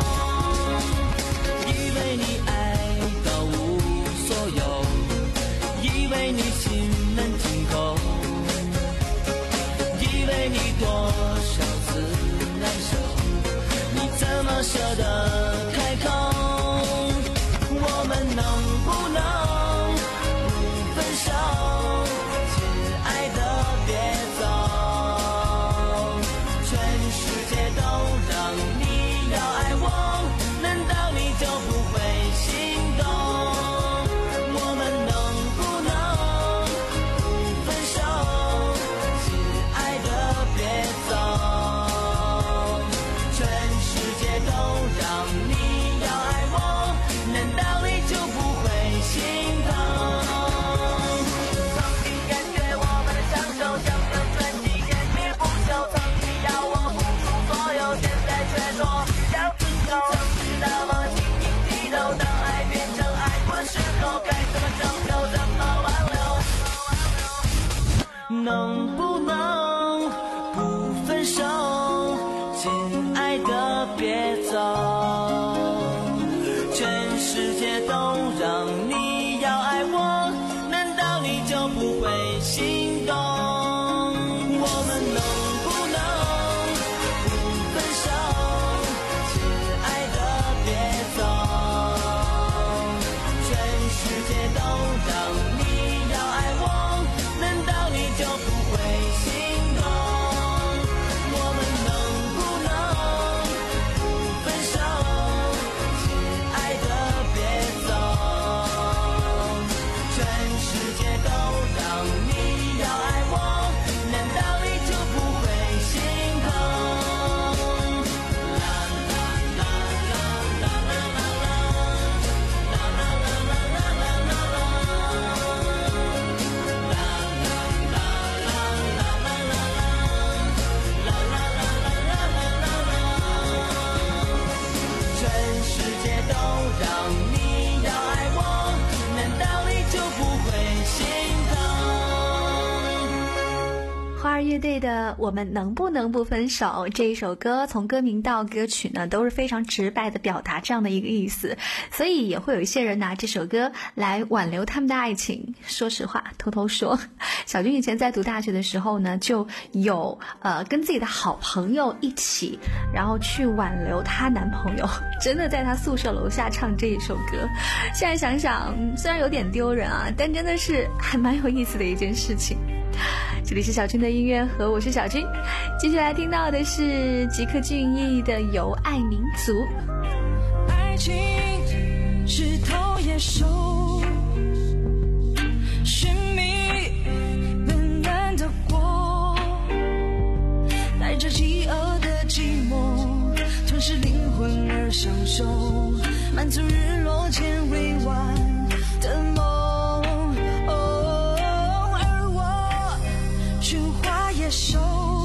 动？以为你爱到无所有，以为你心能静口，以为你多少次难受，怎么舍得开口？我们能不能不分手？亲爱的别走，全世界都让你要爱我，难道你就不会心动？我们能不能不分手？亲爱的别走，全世界都让你要爱我，难道你就不会心疼？曾经感觉我们的相守像个传奇，喋喋不休，曾经要我付出所有，现在却说要自由。曾是那么轻易低头，当爱变成爱过时候，该怎么拯救，怎么挽留？能不能不分手？亲爱的别走，全世界都让你要爱我，难道你就不会心动？我们能不能不分手？亲爱的别走，全世界都让你要爱我，难道你就不会心动？我们能不能不分手？亲爱的别走，全世界都让你要爱我，难道你就不会心疼？啦啦啦啦啦啦啦啦，啦啦啦啦啦啦啦啦，啦啦啦啦啦啦啦啦，啦啦啦啦啦啦啦啦，全世界都让你要爱我，难道你就不会心疼？ 花儿乐队的《我们能不能不分手》这一首歌，从歌名到歌曲呢，都是非常直白的表达这样的一个意思，所以也会有一些人拿这首歌来挽留他们的爱情。说实话，偷偷说，小军以前在读大学的时候呢，就有呃跟自己的好朋友一起，然后去挽留她男朋友，真的在她宿舍楼下唱这一首歌。现在想想，虽然有点丢人啊，但真的是还蛮有意思的一件事情。这里是小军的音乐盒，我是小军。接下来听到的是吉克隽逸的《有爱民族》。 爱情是头野兽，寻觅温暖的光，带着饥饿的寂寞，吞噬灵魂而享受，满足日落前未完的梦。野兽，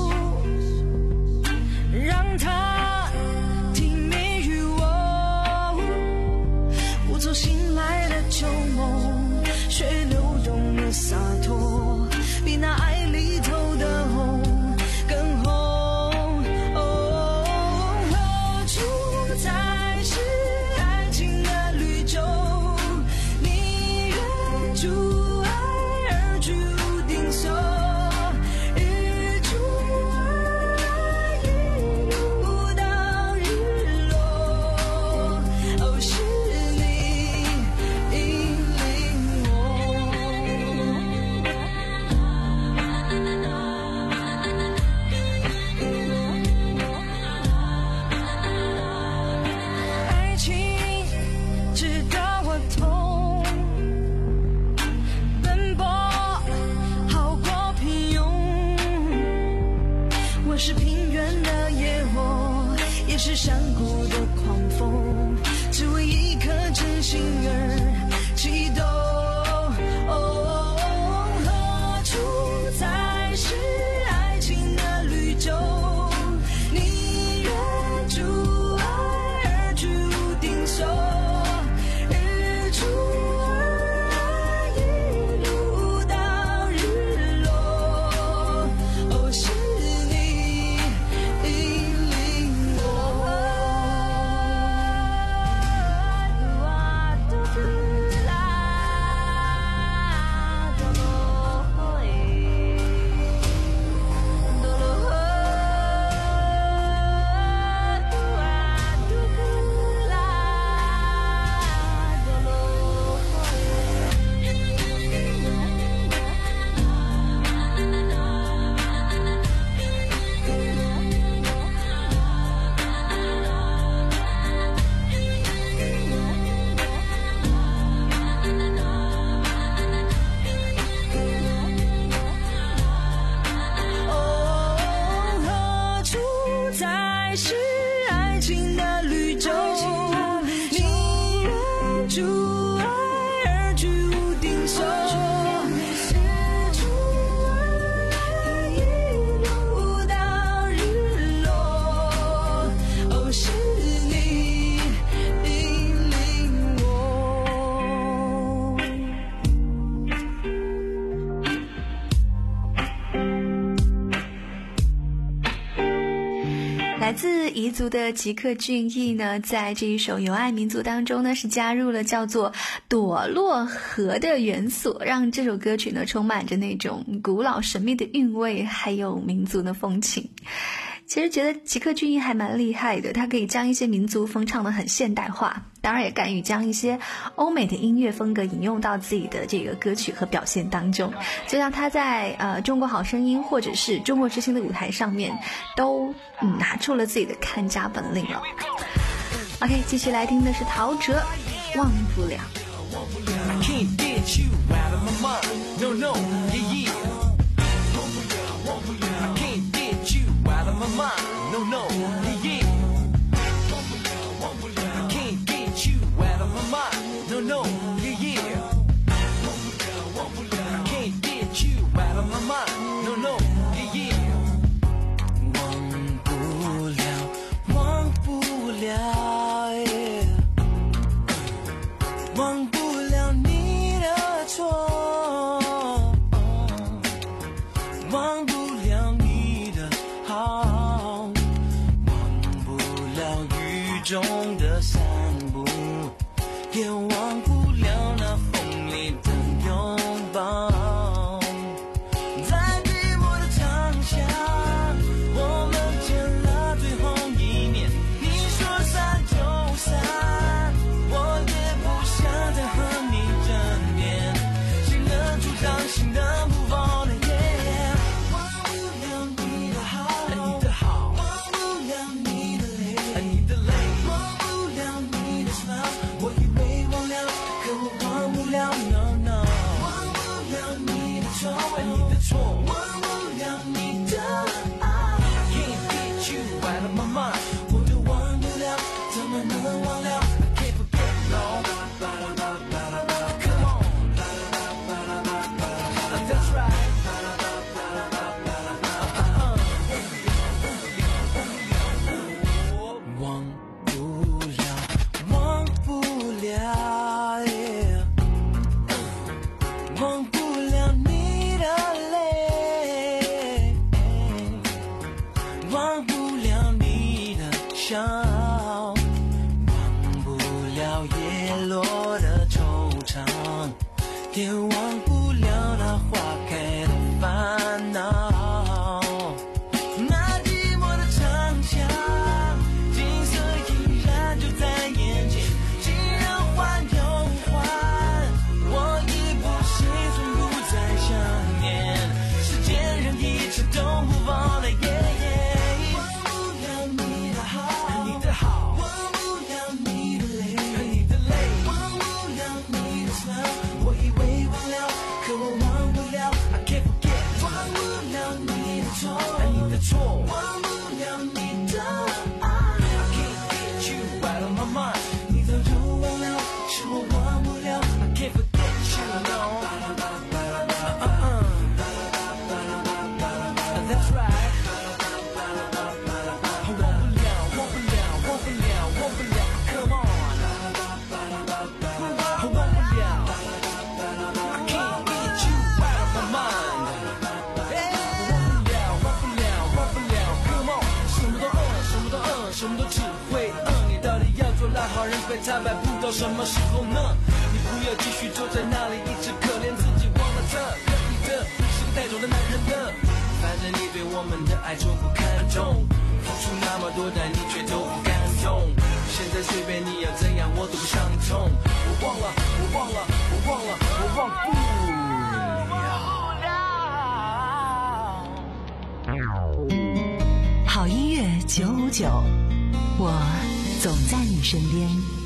让它听命于我，不做醒来的旧梦，血流动的洒脱，比那爱里头的红更红。何处才是爱情的绿洲？你愿主爱而居无定所。 让心儿悸动。哦，何处才是爱情的绿洲？你愿祝爱而去无定所，日出而爱一路到日落。哦，是你引领我。才是爱情的绿洲，你愿祝爱而去无定所，日出而爱一路到日落。哦，是你引领我。 来自彝族的吉克隽逸呢，在这一首《友爱民族》当中呢，是加入了叫做朵洛河的元素，让这首歌曲呢充满着那种古老神秘的韵味，还有民族的风情。其实觉得吉克隽逸还蛮厉害的，他可以将一些民族风唱得很现代化，当然也敢于将一些欧美的音乐风格引用到自己的这个歌曲和表现当中，就像他在呃中国好声音或者是中国之星的舞台上面都嗯拿出了自己的看家本领了。OK， 继续来听的是陶喆《忘不了》。 Out of my mind, no, no, yeah, yeah. Can't get you out of my mind, no, no, yeah, yeah. Can't get you out of my mind, no, no, yeah, yeah. 忘不了，忘不了 yeah. 忘不了你的错，忘不了你的好，忘不了雨中的散步，也忘不了那风里的拥抱。在寂寞的长巷，我们见了最后一面，你说散就散，我也不想再和你争辩，谁能主张新的不放的夜，忘不了你的好，你的好，忘不了你的泪，你的泪，忘不了你的 smile， 我以为忘了，可我忘不了 no no， 忘不了你的错，你的错，忘不了你的爱 Can't get you out of my mind， 我都忘不了，怎么能忘了 I can't forget no Come on That's right忘不了，忘不了 yeah， 忘不了你的泪，忘不了你的笑，忘不了叶落的惆怅，也忘不了那花开的烦恼。那寂寞的长巷，景色依然就在眼前，既然换又换，我已不心存不再想念，时间让一切都不忘了耶耶。忘不了你的好，你的好，忘不了你的泪，你的泪，忘不了你的 smile， 我以为忘了。 他摆不到什么时候呢？你不要继续坐在那里一直可怜自己，忘了这可以的是个带走的男人的。反正你对我们的爱从不看重，付出那么多但你却都不感动。现在随便你要怎样我都不伤痛，我忘了我忘了我忘了我忘不了。好音乐九五九，我总在你身边。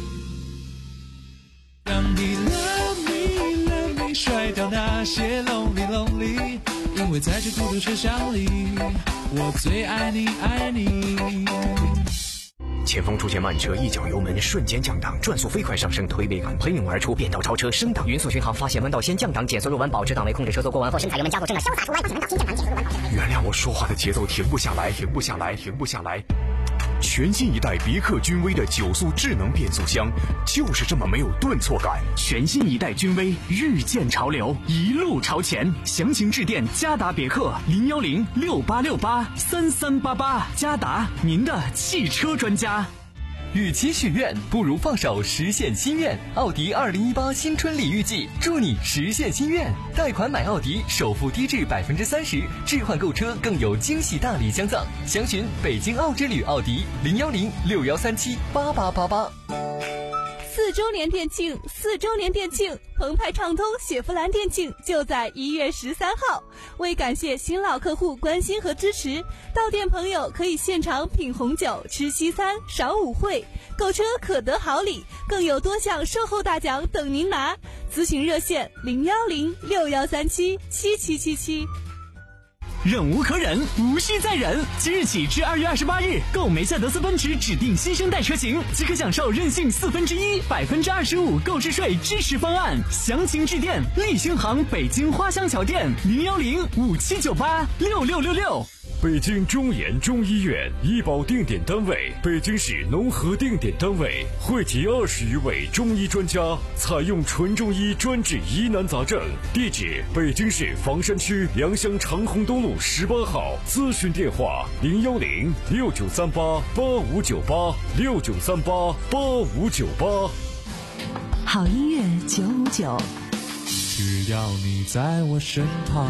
让你 love me love me 甩掉那些 lonely lonely， 因为在这孤独车厢里，我最爱你爱你。 前方出现慢车，一脚油门瞬间降档，转速飞快上升，推背感喷涌而出，变道超车升档。匀速巡航发现弯道先降档，减速入弯保持档位，控制车速过弯后深踩油门加速，真的潇洒出弯，发现弯道先降档，减速入弯保持。原谅我说话的节奏停不下来，停不下来，停不下来。全新一代别克君威的九速智能变速箱，就是这么没有顿挫感。 全新一代君威日渐潮流，一路朝前。详情致电嘉达别克零幺零六八六八三三八八，嘉达您的汽车专家。 与其许愿，不如放手实现心愿。奥迪二零一八新春礼遇季，祝你实现心愿。贷款买奥迪，首付低至百分之三十，置换购车更有惊喜大礼相赠。详询北京奥之旅奥迪零幺零六幺三七八八八八。 四周年店庆，四周年店庆，澎湃畅通雪佛兰店庆就在一月十三号。为感谢新老客户关心和支持，到店朋友可以现场品红酒、吃西餐、赏舞会，购车可得好礼，更有多项售后大奖等您拿。咨询热线零幺零六幺三七七七七七。 忍无可忍，无需再忍。即日起至二月二十八日，购梅赛德斯奔驰指定新生代车型，即可享受任性四分之一、百分之二十五购置税支持方案。详情致电立新行北京花乡桥店零幺零五七九八六六六六。 北京中研中医院医保定点单位，北京市农合定点单位，汇集二十余位中医专家，采用纯中医专治疑难杂症。地址：北京市房山区良乡长虹东路十八号。咨询电话：零幺零六九三八八五九八六九三八八五九八。 好音乐九五九， 只要你在我身旁。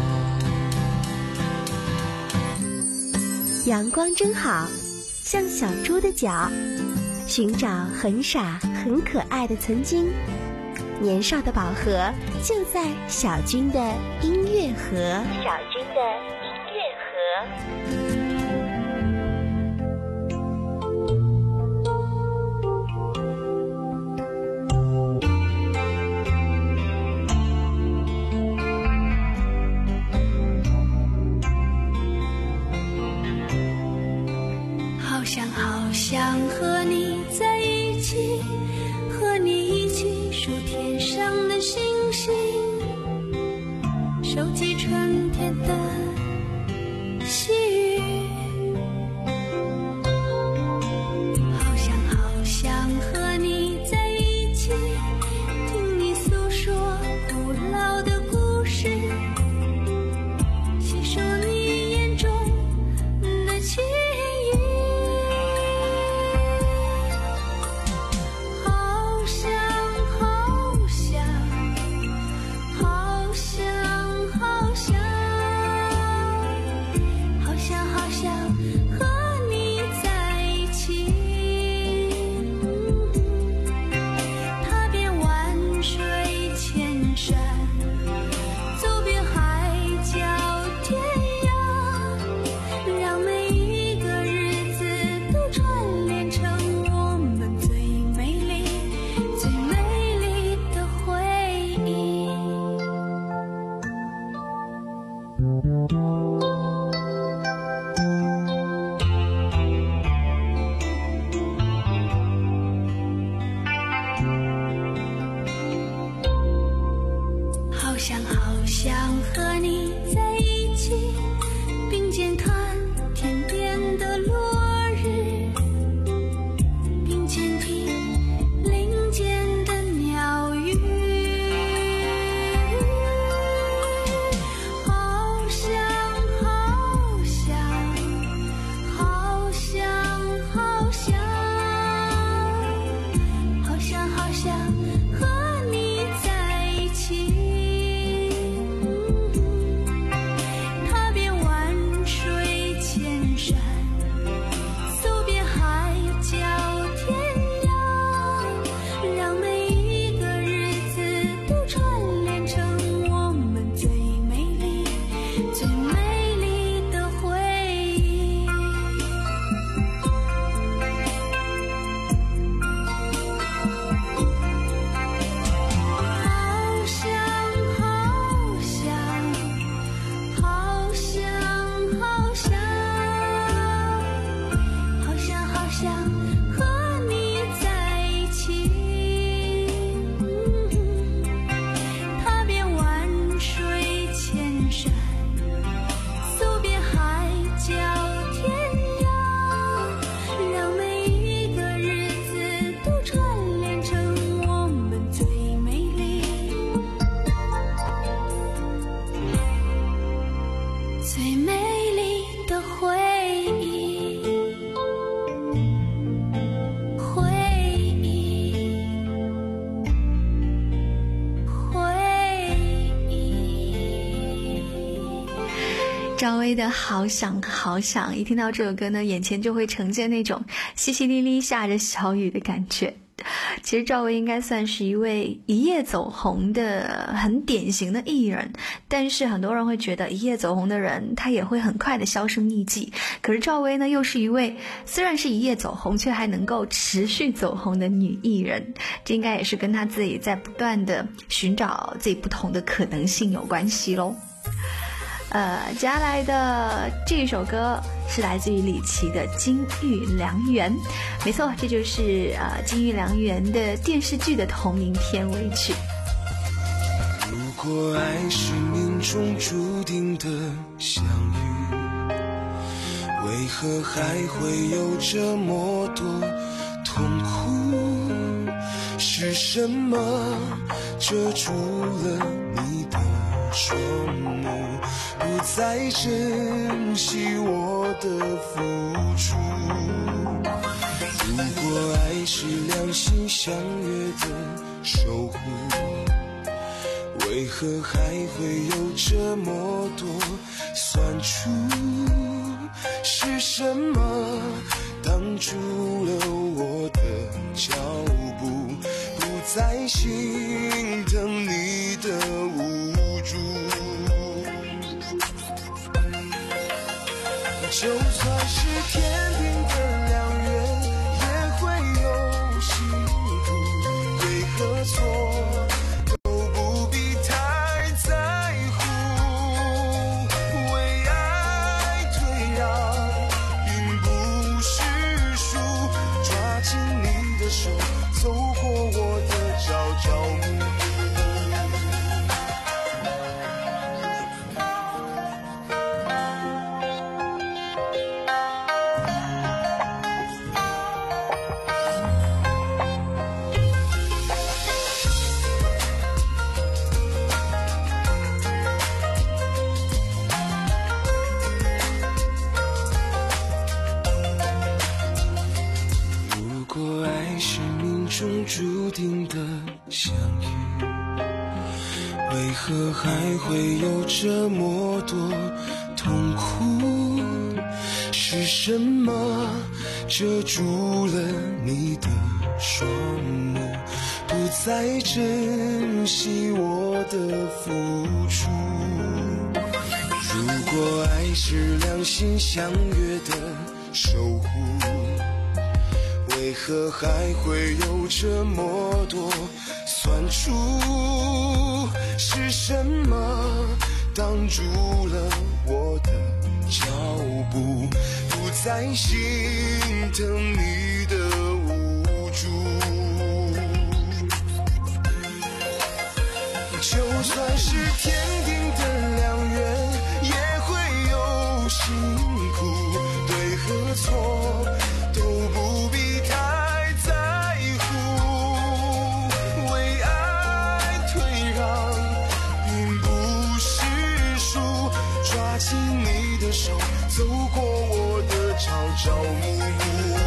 阳光真好，像小猪的脚，寻找很傻很可爱的曾经。年少的宝盒就在小军的音乐盒。小军的音乐盒。 好想和你在一起，和你一起数天上的星星，收集春天的细雨。好想好想和你在一起，听你诉说古老的故事，细数你眼中的情好想赵薇的好想好想，一听到这首歌呢，眼前就会呈现那种淅淅沥沥下着小雨的感觉。其实赵薇应该算是一位一夜走红的很典型的艺人，但是很多人会觉得一夜走红的人他也会很快的销声匿迹，可是赵薇呢又是一位虽然是一夜走红却还能够持续走红的女艺人，这应该也是跟她自己在不断的寻找自己不同的可能性有关系咯。呃，接下来的这首歌是来自于李琦的《金玉良缘》，没错，这就是呃《金玉良缘》的电视剧的同名片尾曲。 如果爱是命中注定的相遇，为何还会有这么多痛苦？是什么遮住了你的双目，不再珍惜我的付出？如果爱是两心相约的守护，为何还会有这么多酸楚？是什么挡住了我的脚步，不再心疼你的无助？就算是天定的良缘，也会有辛苦，对和错都不必太在乎。为爱退让并不是输，抓紧你的手，走过我的朝朝暮暮。注定的相遇，为何还会有这么多痛苦？是什么遮住了你的双目，不再珍惜我的付出？如果爱是两心相约的守护，为何还会有这么多酸楚？是什么挡住了我的脚步，不再心疼你的无助？就算是天定的良缘，也会有辛苦，对和错都不必太在乎。为爱退让并不是输，抓紧你的手，走过我的朝朝暮暮。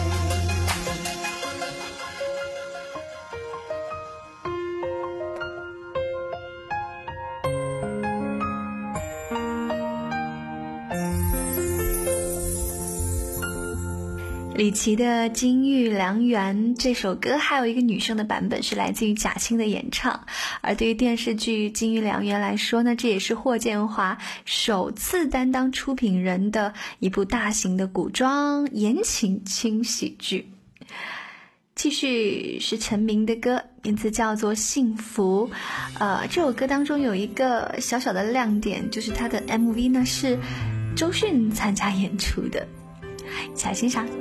李琦的《金玉良缘》这首歌还有一个女生的版本是来自于贾青的演唱，而对于电视剧《金玉良缘》来说呢，这也是霍建华首次担当出品人的一部大型的古装言情轻喜剧。继续是陈明的歌，名字叫做《幸福》。呃，这首歌当中有一个小小的亮点，就是它的 M V 呢是周迅参加演出的，一起来欣赏。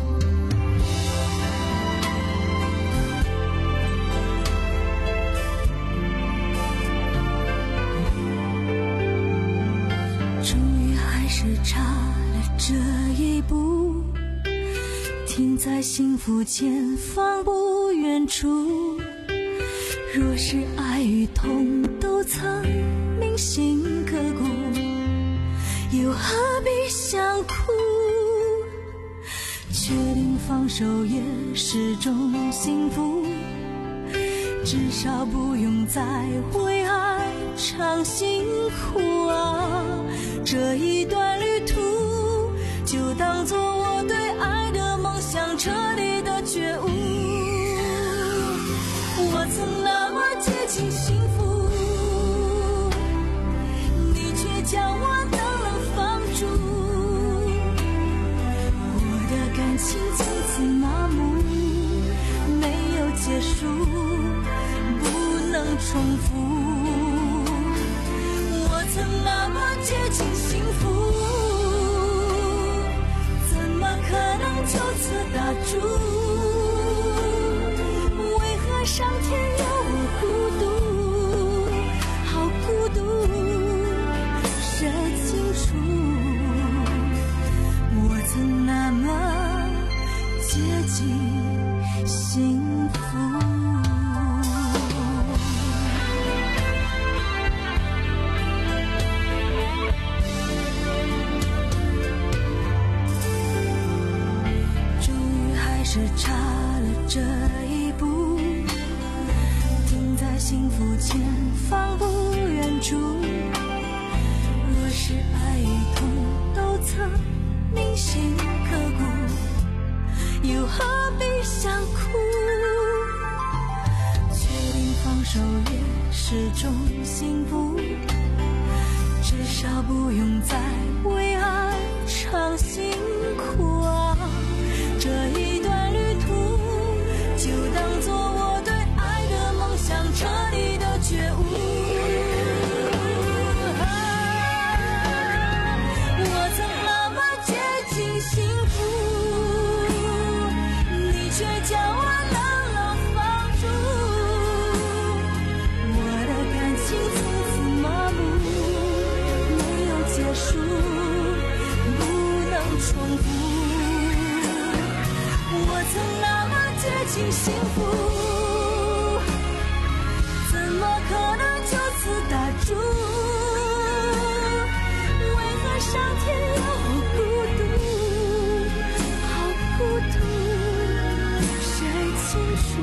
终于还是差了这一步，停在幸福前方不远处。若是爱与痛都曾铭心刻骨，又何必想哭？确定放手也是种幸福，至少不用再为爱场辛苦啊，这一段旅途就当作我对爱的梦想彻底的觉悟。我曾那么接近幸福，你却将我冷冷放逐，我的感情从此麻木，没有结束，不能重复。我曾那么接近幸福，怎么可能就此打住？为何上天要我孤独？好孤独，谁清楚？我曾那么接近幸福。是差了这一步，停在幸福前方不远处。若是爱与痛都曾铭心刻骨，又何必想哭？确定放手也是种幸福，至少不用再为爱尝辛苦啊。这一段旅途就当作我对爱的梦想彻底的觉悟。啊，我曾那么接近幸福，你却将我冷冷放逐，我的感情从此麻木，没有结束，不能重复。我曾那么接近幸福，怎么可能就此打住？为何上天要我孤独？好孤独，谁清楚？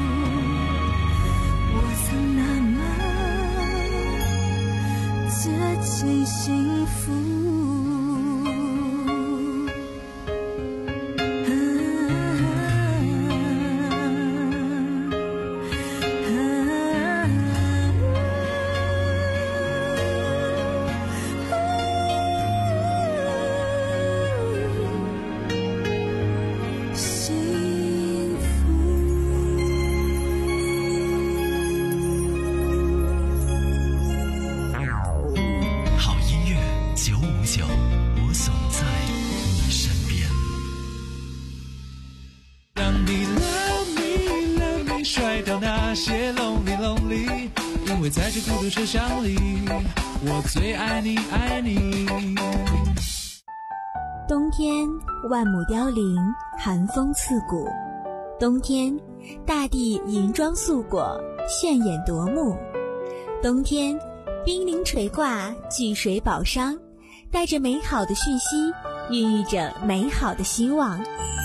我曾那么接近幸福。 那些 lonely lonely， 因为在这孤独车厢里，我最爱你爱你。 冬天万亩凋零，寒风刺骨。冬天大地银装素裹，炫眼夺目。冬天冰凌垂挂，巨水宝商，带着美好的讯息，孕育着美好的希望。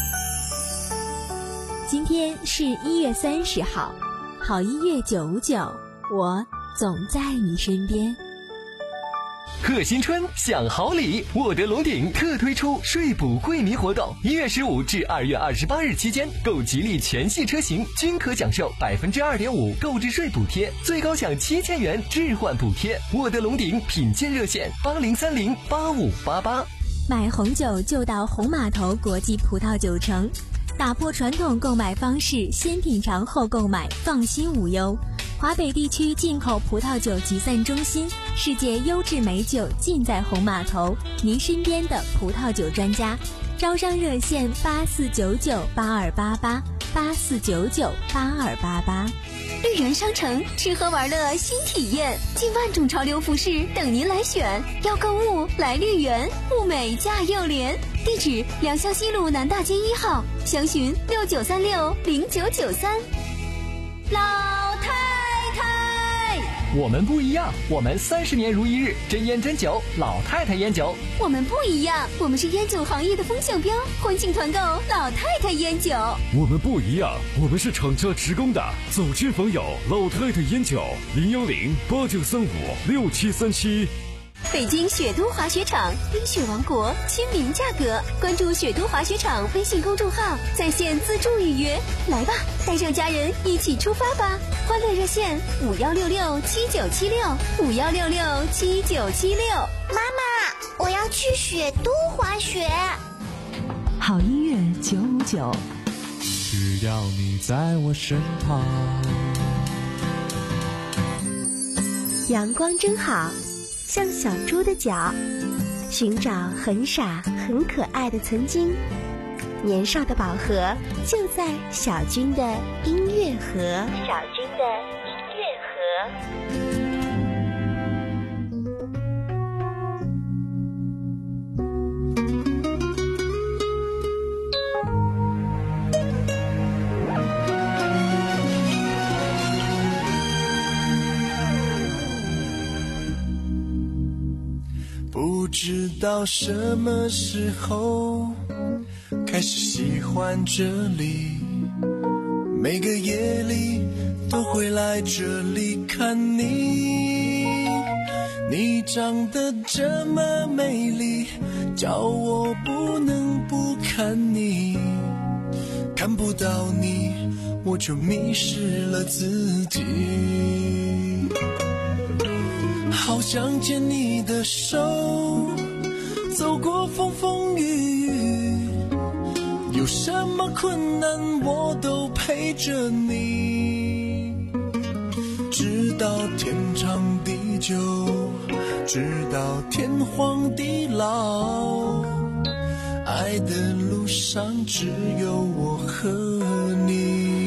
今天是一月三十号，好音乐九五九，我总在你身边。 贺新春享好礼，沃德龙鼎特推出税补惠民活动，一月十五至二月二十八日期间，购吉利全系车型均可享受百分之二点五购置税补贴，最高享七千元置换补贴。沃德龙鼎品鉴热线八零三零八五八八。 买红酒就到红码头国际葡萄酒城，打破传统购买方式，先品尝后购买，放心无忧。华北地区进口葡萄酒集散中心，世界优质美酒尽在红码头，您身边的葡萄酒专家。招商热线八四九九八二八八八四九九八二八八。 绿园商城吃喝玩乐新体验，近万种潮流服饰等您来选。要购物来绿园，物美价又廉。地址：良乡西路南大街一号，详询六九三六零九九三。老太太， 我们不一样，我们三十年如一日，真烟真酒，老太太烟酒。 我们不一样，我们是烟酒行业的风向标，欢庆团购老太太烟酒。 我们不一样，我们是厂家职工的，走亲访友，老太太烟酒，零幺零八九三五六七三七。 北京雪都滑雪场，冰雪王国，亲民价格。关注雪都滑雪场微信公众号，在线自助预约。来吧，带上家人一起出发吧！欢乐热线五幺六六七九七六五幺六六七九七六。 妈妈，我要去雪都滑雪。 好音乐九五九， 只要你在我身旁。 阳光真好，像小猪的脚，寻找很傻很可爱的曾经。年少的宝盒就在小军的音乐盒。小军的音乐盒。 不知道什么时候开始喜欢这里，每个夜里都会来这里看你。你长得这么美丽，叫我不能不看你。看不到你，我就迷失了自己。好想牵你的手，走过风风雨雨，有什么困难我都陪着你，直到天长地久，直到天荒地老，爱的路上只有我和你。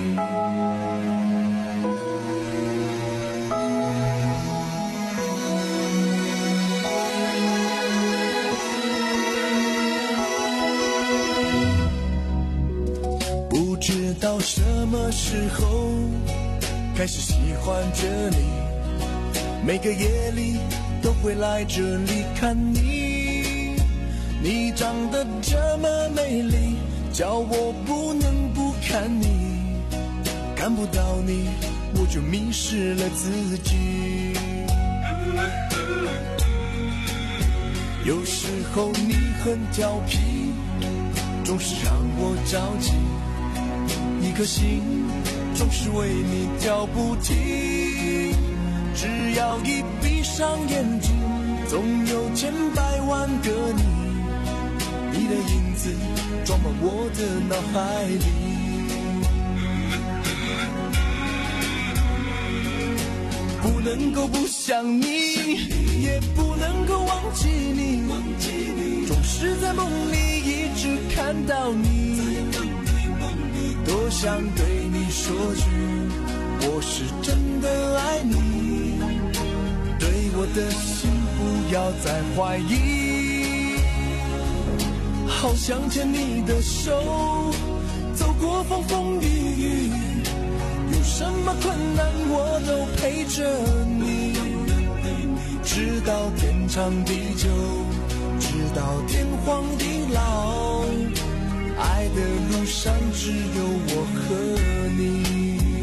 不知道什么时候开始喜欢着你，每个夜里都会来这里看你。你长得这么美丽，叫我不能不看你。看不到你，我就迷失了自己。有时候你很调皮，总是让我着急，一颗心总是为你跳不停。只要一闭上眼睛，总有千百万个你，你的影子装满我的脑海里。不能够不想你，也不能够忘记你，总是在梦里一直看到你。多想对你说句，我是真的爱你，对我的心不要再怀疑。好想牵你的手，走过风风雨雨，有什么困难我都陪着你，直到天长地久，直到天荒地老，爱的路上只有我和你。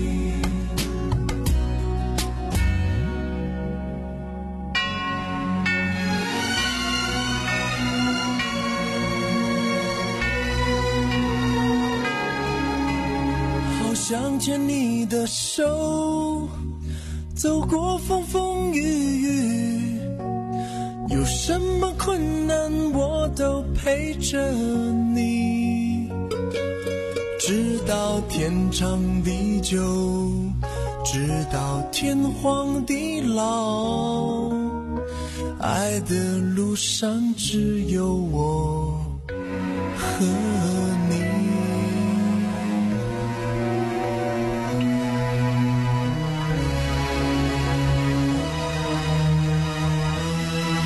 好想牵你的手，走过风风雨雨，有什么困难我都陪着你，直到天长地久，直到天荒地老，爱的路上只有我和你。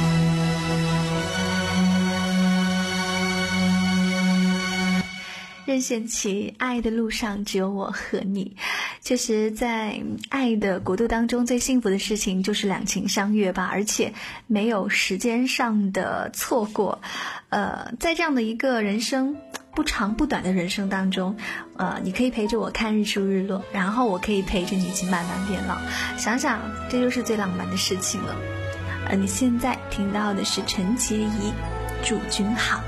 热任贤齐《爱的路上只有我和你》。确实在爱的国度当中，最幸福的事情就是两情相悦吧，而且没有时间上的错过。呃，在这样的一个人生不长不短的人生当中，呃，你可以陪着我看日出日落，然后我可以陪着你一起慢慢变老。想想这就是最浪漫的事情了。而你现在听到的是陈洁仪《祝君好》。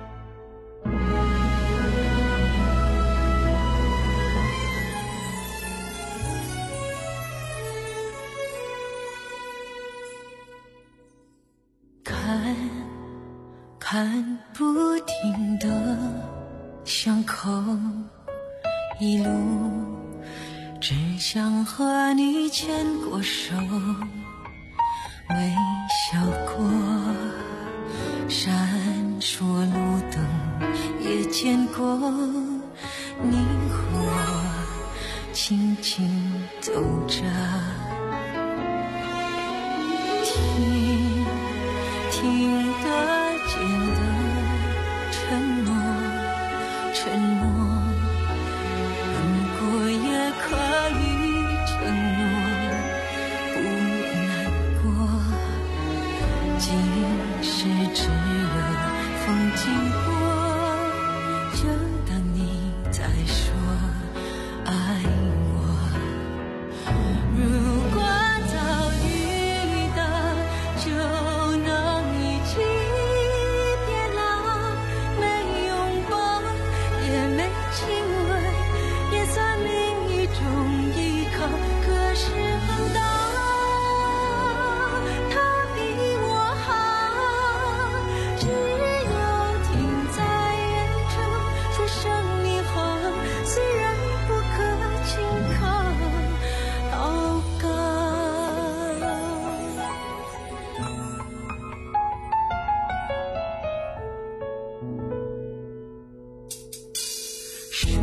看看不停的巷口，一路只想和你牵过手，微笑过，闪烁路灯也见过，你和我轻轻走着，听听得见的承诺，承诺如果也可以承诺不难过，即使只有风经过，就当你在说爱我。如果早遇到就能一起变老，没拥抱也没亲吻，也算另一种依靠。可是碰到他比我好，只有停在远处说声你好，虽然不可轻靠祷告。说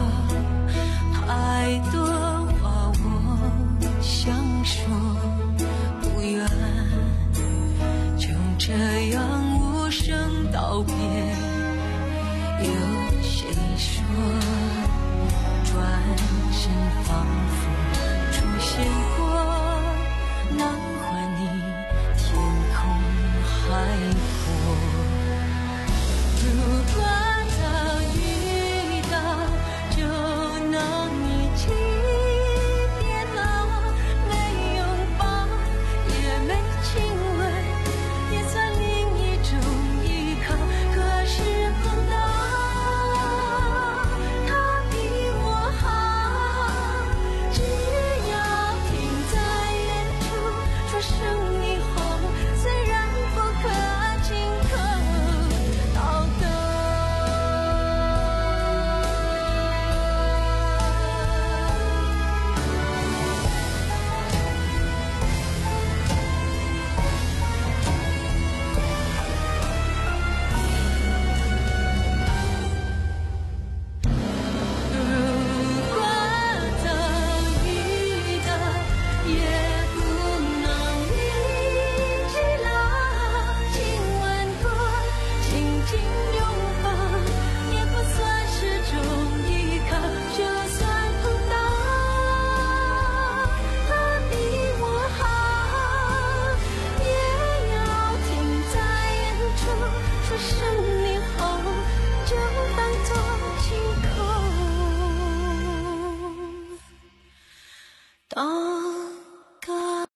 太多话我想说不愿，就这样无声道别。有谁说转身仿佛出现过，难还你天空海阔。如果早遇到就能一起变老，没拥抱也没亲吻，也算另一种依靠。可是碰到他比我好，只要停在远处说声你好，虽然不可轻口祷告。如果早遇到也不能一起老，亲吻过，紧紧拥抱，也不算是种依靠。就算碰到他比我好，也要停在远处说声你好，就当作轻口祷告。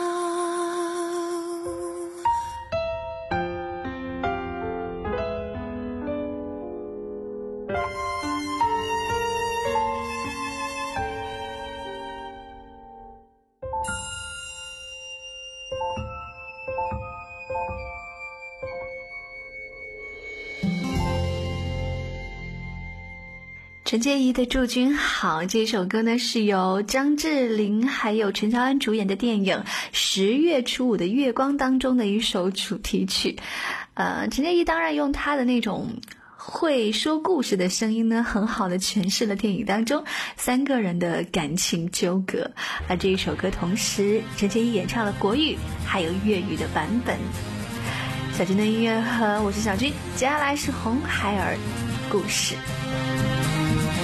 陈洁仪的《祝君好》这首歌呢，是由张智霖还有陈乔恩主演的电影《十月初五的月光》当中的一首主题曲。呃，陈洁仪当然用她的那种会说故事的声音呢，很好的诠释了电影当中三个人的感情纠葛。而这一首歌同时陈洁仪演唱了国语还有粤语的版本。小军的音乐盒，我是小军，接下来是红孩儿故事。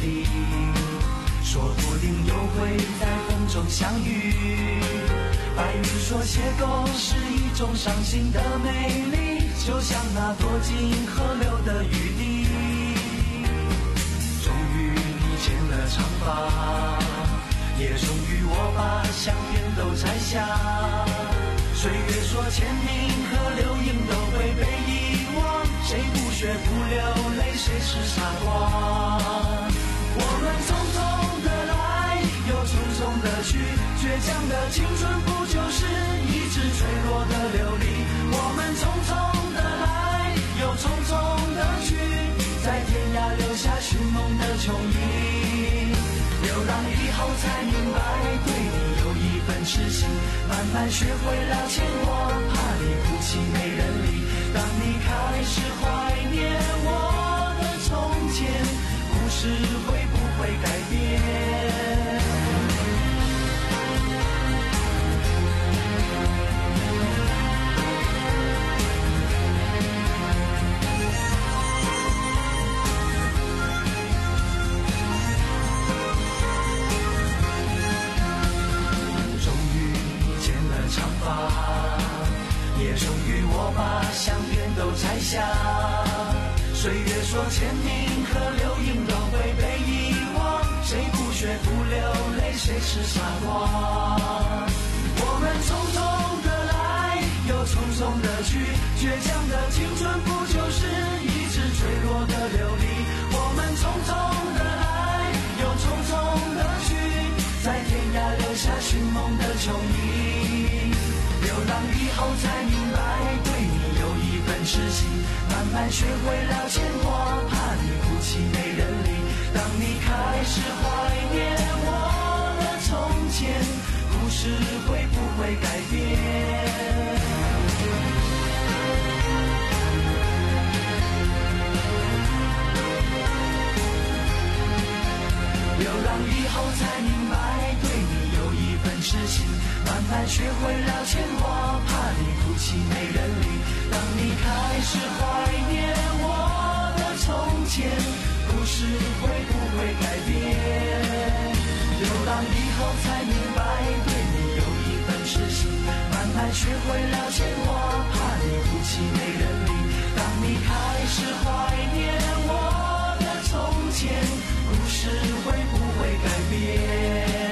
里，说不定又会在风中相遇。白云说邂逅是一种伤心的美丽，就像那躲进河流的雨滴。终于你剪了长发，也终于我把相片都摘下。岁月说签名和留影都会被遗忘，谁不学不流泪，谁是傻瓜？我们匆匆的来，又匆匆的去，倔强的青春不就是一直坠落的琉璃？我们匆匆的来，又匆匆的去，在天涯留下寻梦的琼影。流浪以后才明白，对你有一份痴心，慢慢学会了牵挂，怕你哭泣没人理。当你开始怀念我的从前，故事会不会改变？也终于我把相片都摘下，岁月说签名和留影都会被遗忘，谁不学不流泪，谁是傻瓜？我们匆匆的来，又匆匆的去，倔强的青春不就是一直坠落的琉璃？我们匆匆的来，又匆匆的去，在天涯留下寻梦的琼影。流浪以后才明白，对你有一份痴心，慢慢学会了牵挂，怕你哭泣没人理。当你开始怀念我的从前，故事会不会改变？流浪以后才明白，对你有一份痴心，慢慢学会了牵挂，怕你哭泣没人理。当你开始怀念我的从前，故事会不会改变？流浪以后才明白，对你有一份痴心，慢慢学会了牵挂，怕你哭泣没人理。当你开始怀念我的从前，故事会不会改变？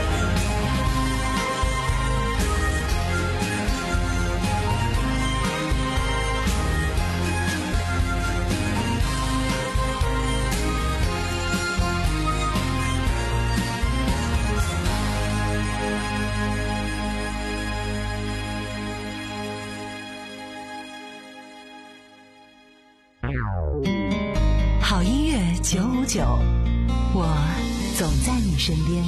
好音乐九五九，我总在你身边。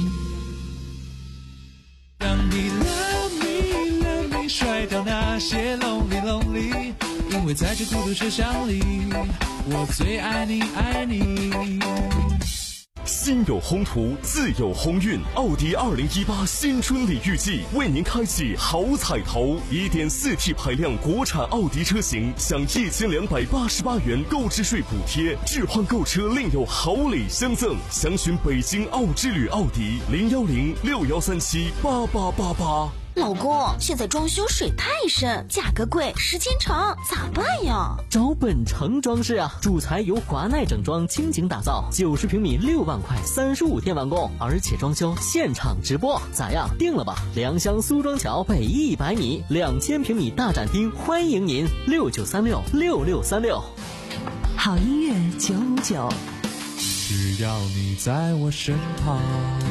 让你 love me love me 甩掉那些 lonely lonely， 因为在这孤独车厢里，我最爱你爱你。 心有宏图，自有鸿运。奥迪二零一八新春礼遇季为您开启好彩头， 一点四 T 排量国产奥迪车型享一千两百八十八元购置税补贴，置换购车另有好礼相赠。详询北京奥之旅奥迪零幺零六幺三七八八八八。 老公，现在装修水太深，价格贵，时间长，咋办呀？ 找本城装饰啊，主材由华奈整装倾情打造，九十平米六万块，三十五天完工，而且装修现场直播，咋样？定了吧？良乡苏庄桥北一百米，两千平米大展厅，欢迎您六九三六六六三六。 好音乐九五九， 只要你在我身旁。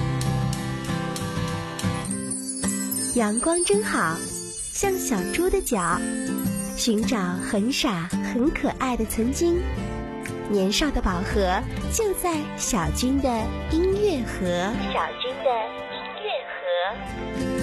阳光真好，像小猪的脚，寻找很傻很可爱的曾经。年少的宝盒就在小军的音乐盒。小军的音乐盒。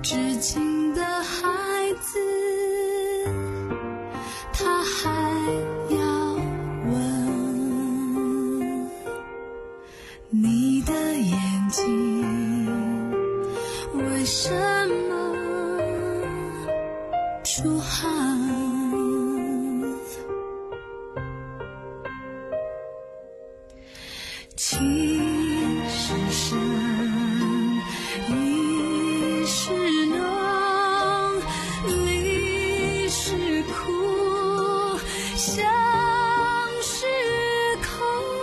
知情的孩子，他还要问你的眼睛为什么出汗。其实生已是浓，离是苦，相是空。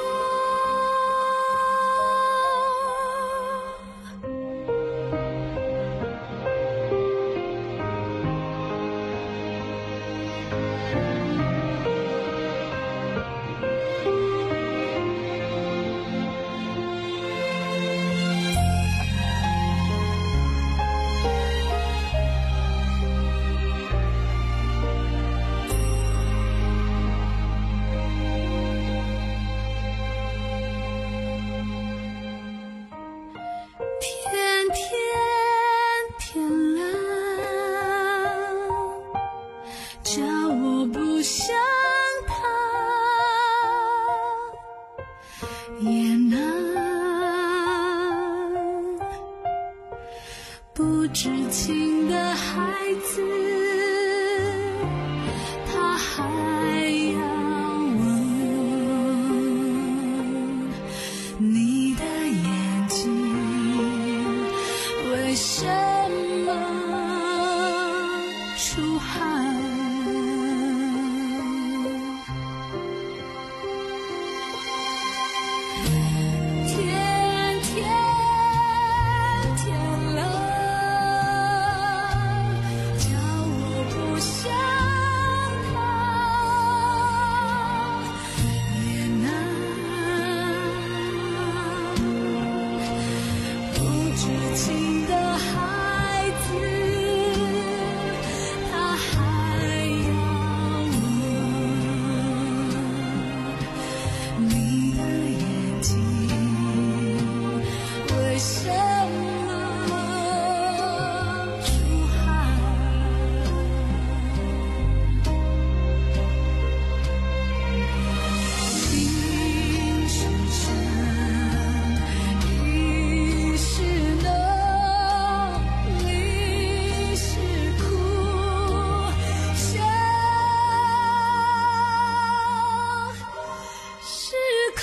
天天天蓝，叫我不想他，也难不知情的孩子，他还要问你的眼睛为什么出汗。天天天冷，叫我不想他，也难不知情的孩子，他还要问你的眼睛为什么出汗。情是深，意是浓，离是苦，相是空。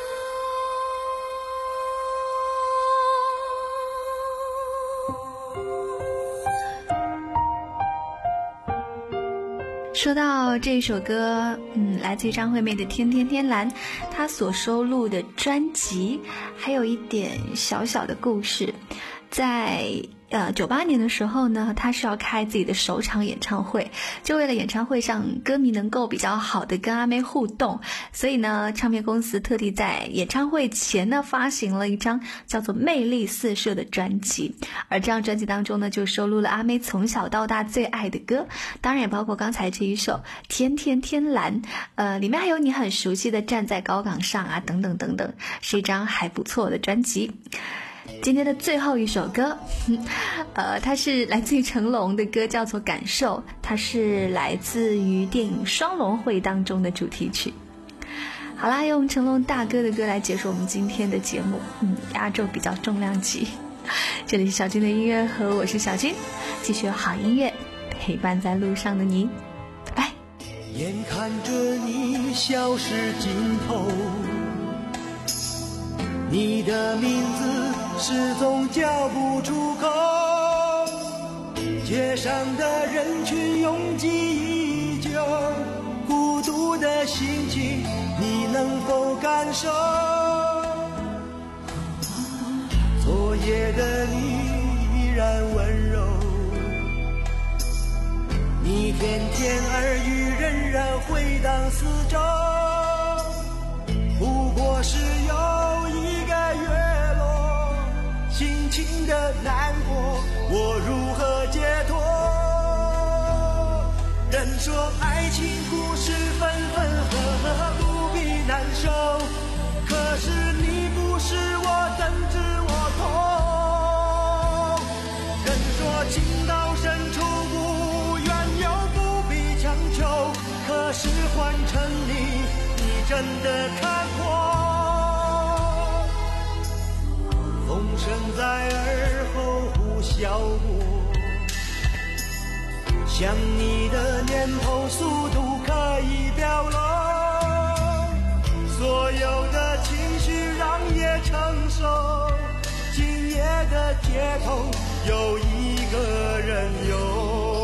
说到这首歌，嗯，来自于张惠妹的《天天天蓝》，她所收录的专辑还有一点小小的故事。在呃九八年的时候呢，她是要开自己的首场演唱会，就为了演唱会上歌迷能够比较好的跟阿妹互动，所以呢，唱片公司特地在演唱会前呢发行了一张叫做《魅力四射》的专辑，而这张专辑当中呢，就收录了阿妹从小到大最爱的歌，当然也包括刚才这一首《天天天蓝》，呃，里面还有你很熟悉的《站在高岗上》啊，等等等等，是一张还不错的专辑。今天的最后一首歌，呃，它是来自于成龙的歌，叫做《感受》，它是来自于电影《双龙会》当中的主题曲。好啦，用成龙大哥的歌来结束我们今天的节目，嗯，压轴比较重量级。这里是小军的音乐盒，我是小军，继续有好音乐陪伴在路上的你，拜拜。 眼看着你消失尽头，你的名字始终叫不出口，街上的人群拥挤依旧，孤独的心情你能否感受？昨夜的你依然温柔，你甜甜耳语仍然回荡四周，不过是有一个月落，心情的难过我如何解脱？人说爱情故事分分合合不必难受，可是你不是我，怎知我痛？人说情真的看过。风声在耳后呼啸过，想你的念头速度可以表露，所有的情绪让夜承受，今夜的街头有一个人游。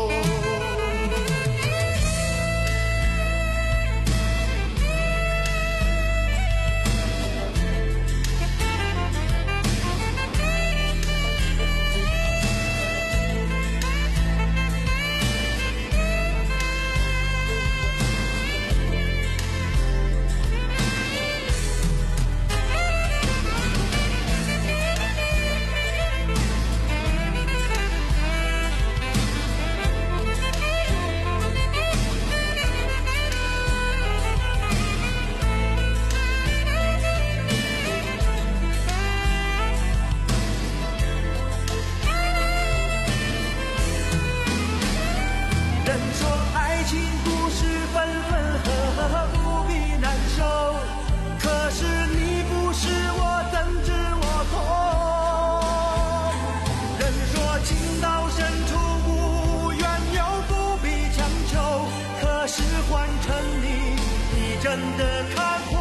真的看破，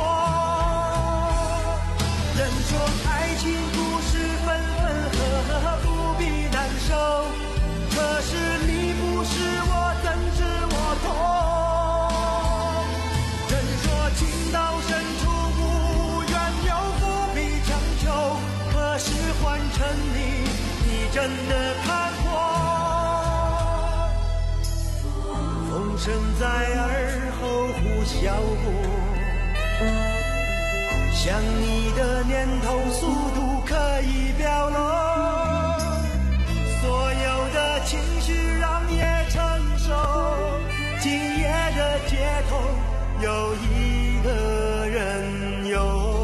人说爱情故事分分合合不必难受，可是你不是我怎知我痛？人说情到深处无缘由不必强求，可是换成你，你真的看破。风声在耳后呼啸过，想你的念头速度可以表露，所有的情绪让夜承受，今夜的街头有一个人游。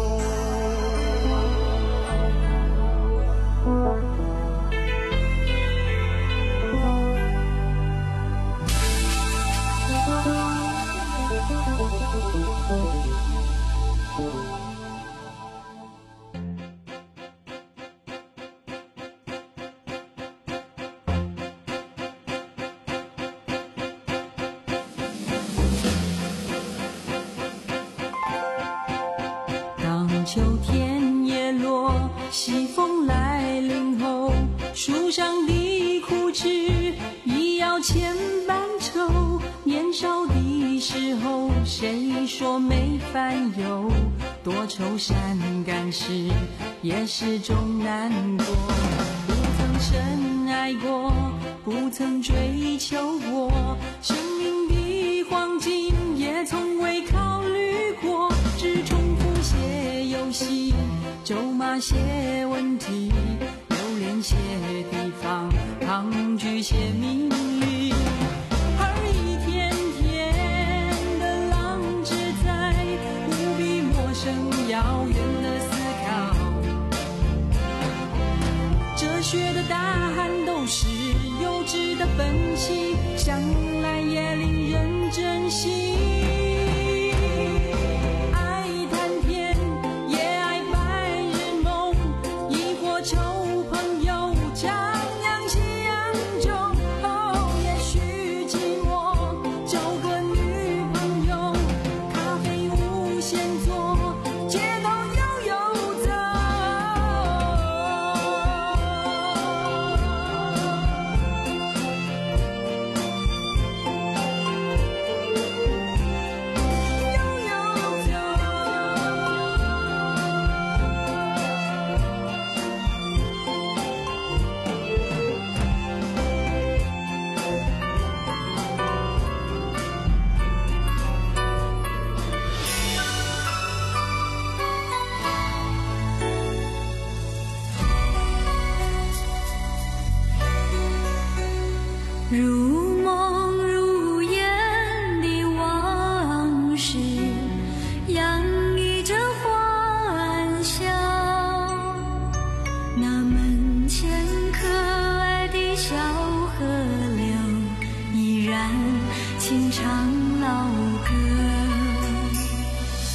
秋天叶落，西风来临后，树上的枯枝已要千般愁。年少的时候，谁说没烦忧？多愁善感时，也始终难过。不曾深爱过，不曾追求过，生命的黄金也从未考虑过，只重复些游戏，咒骂些问题，留恋些地方，抗拒些命运。而一天天的浪掷在无比陌生遥远的思考，哲学的答案都是幼稚的分析，想来也令人珍惜。 如梦如烟的往事，洋溢着欢笑。那门前可爱的小河流，依然轻唱老歌。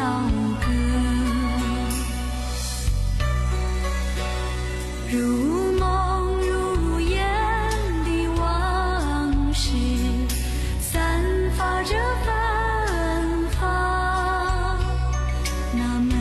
歌，如梦如烟的往事，散发着芬芳，那美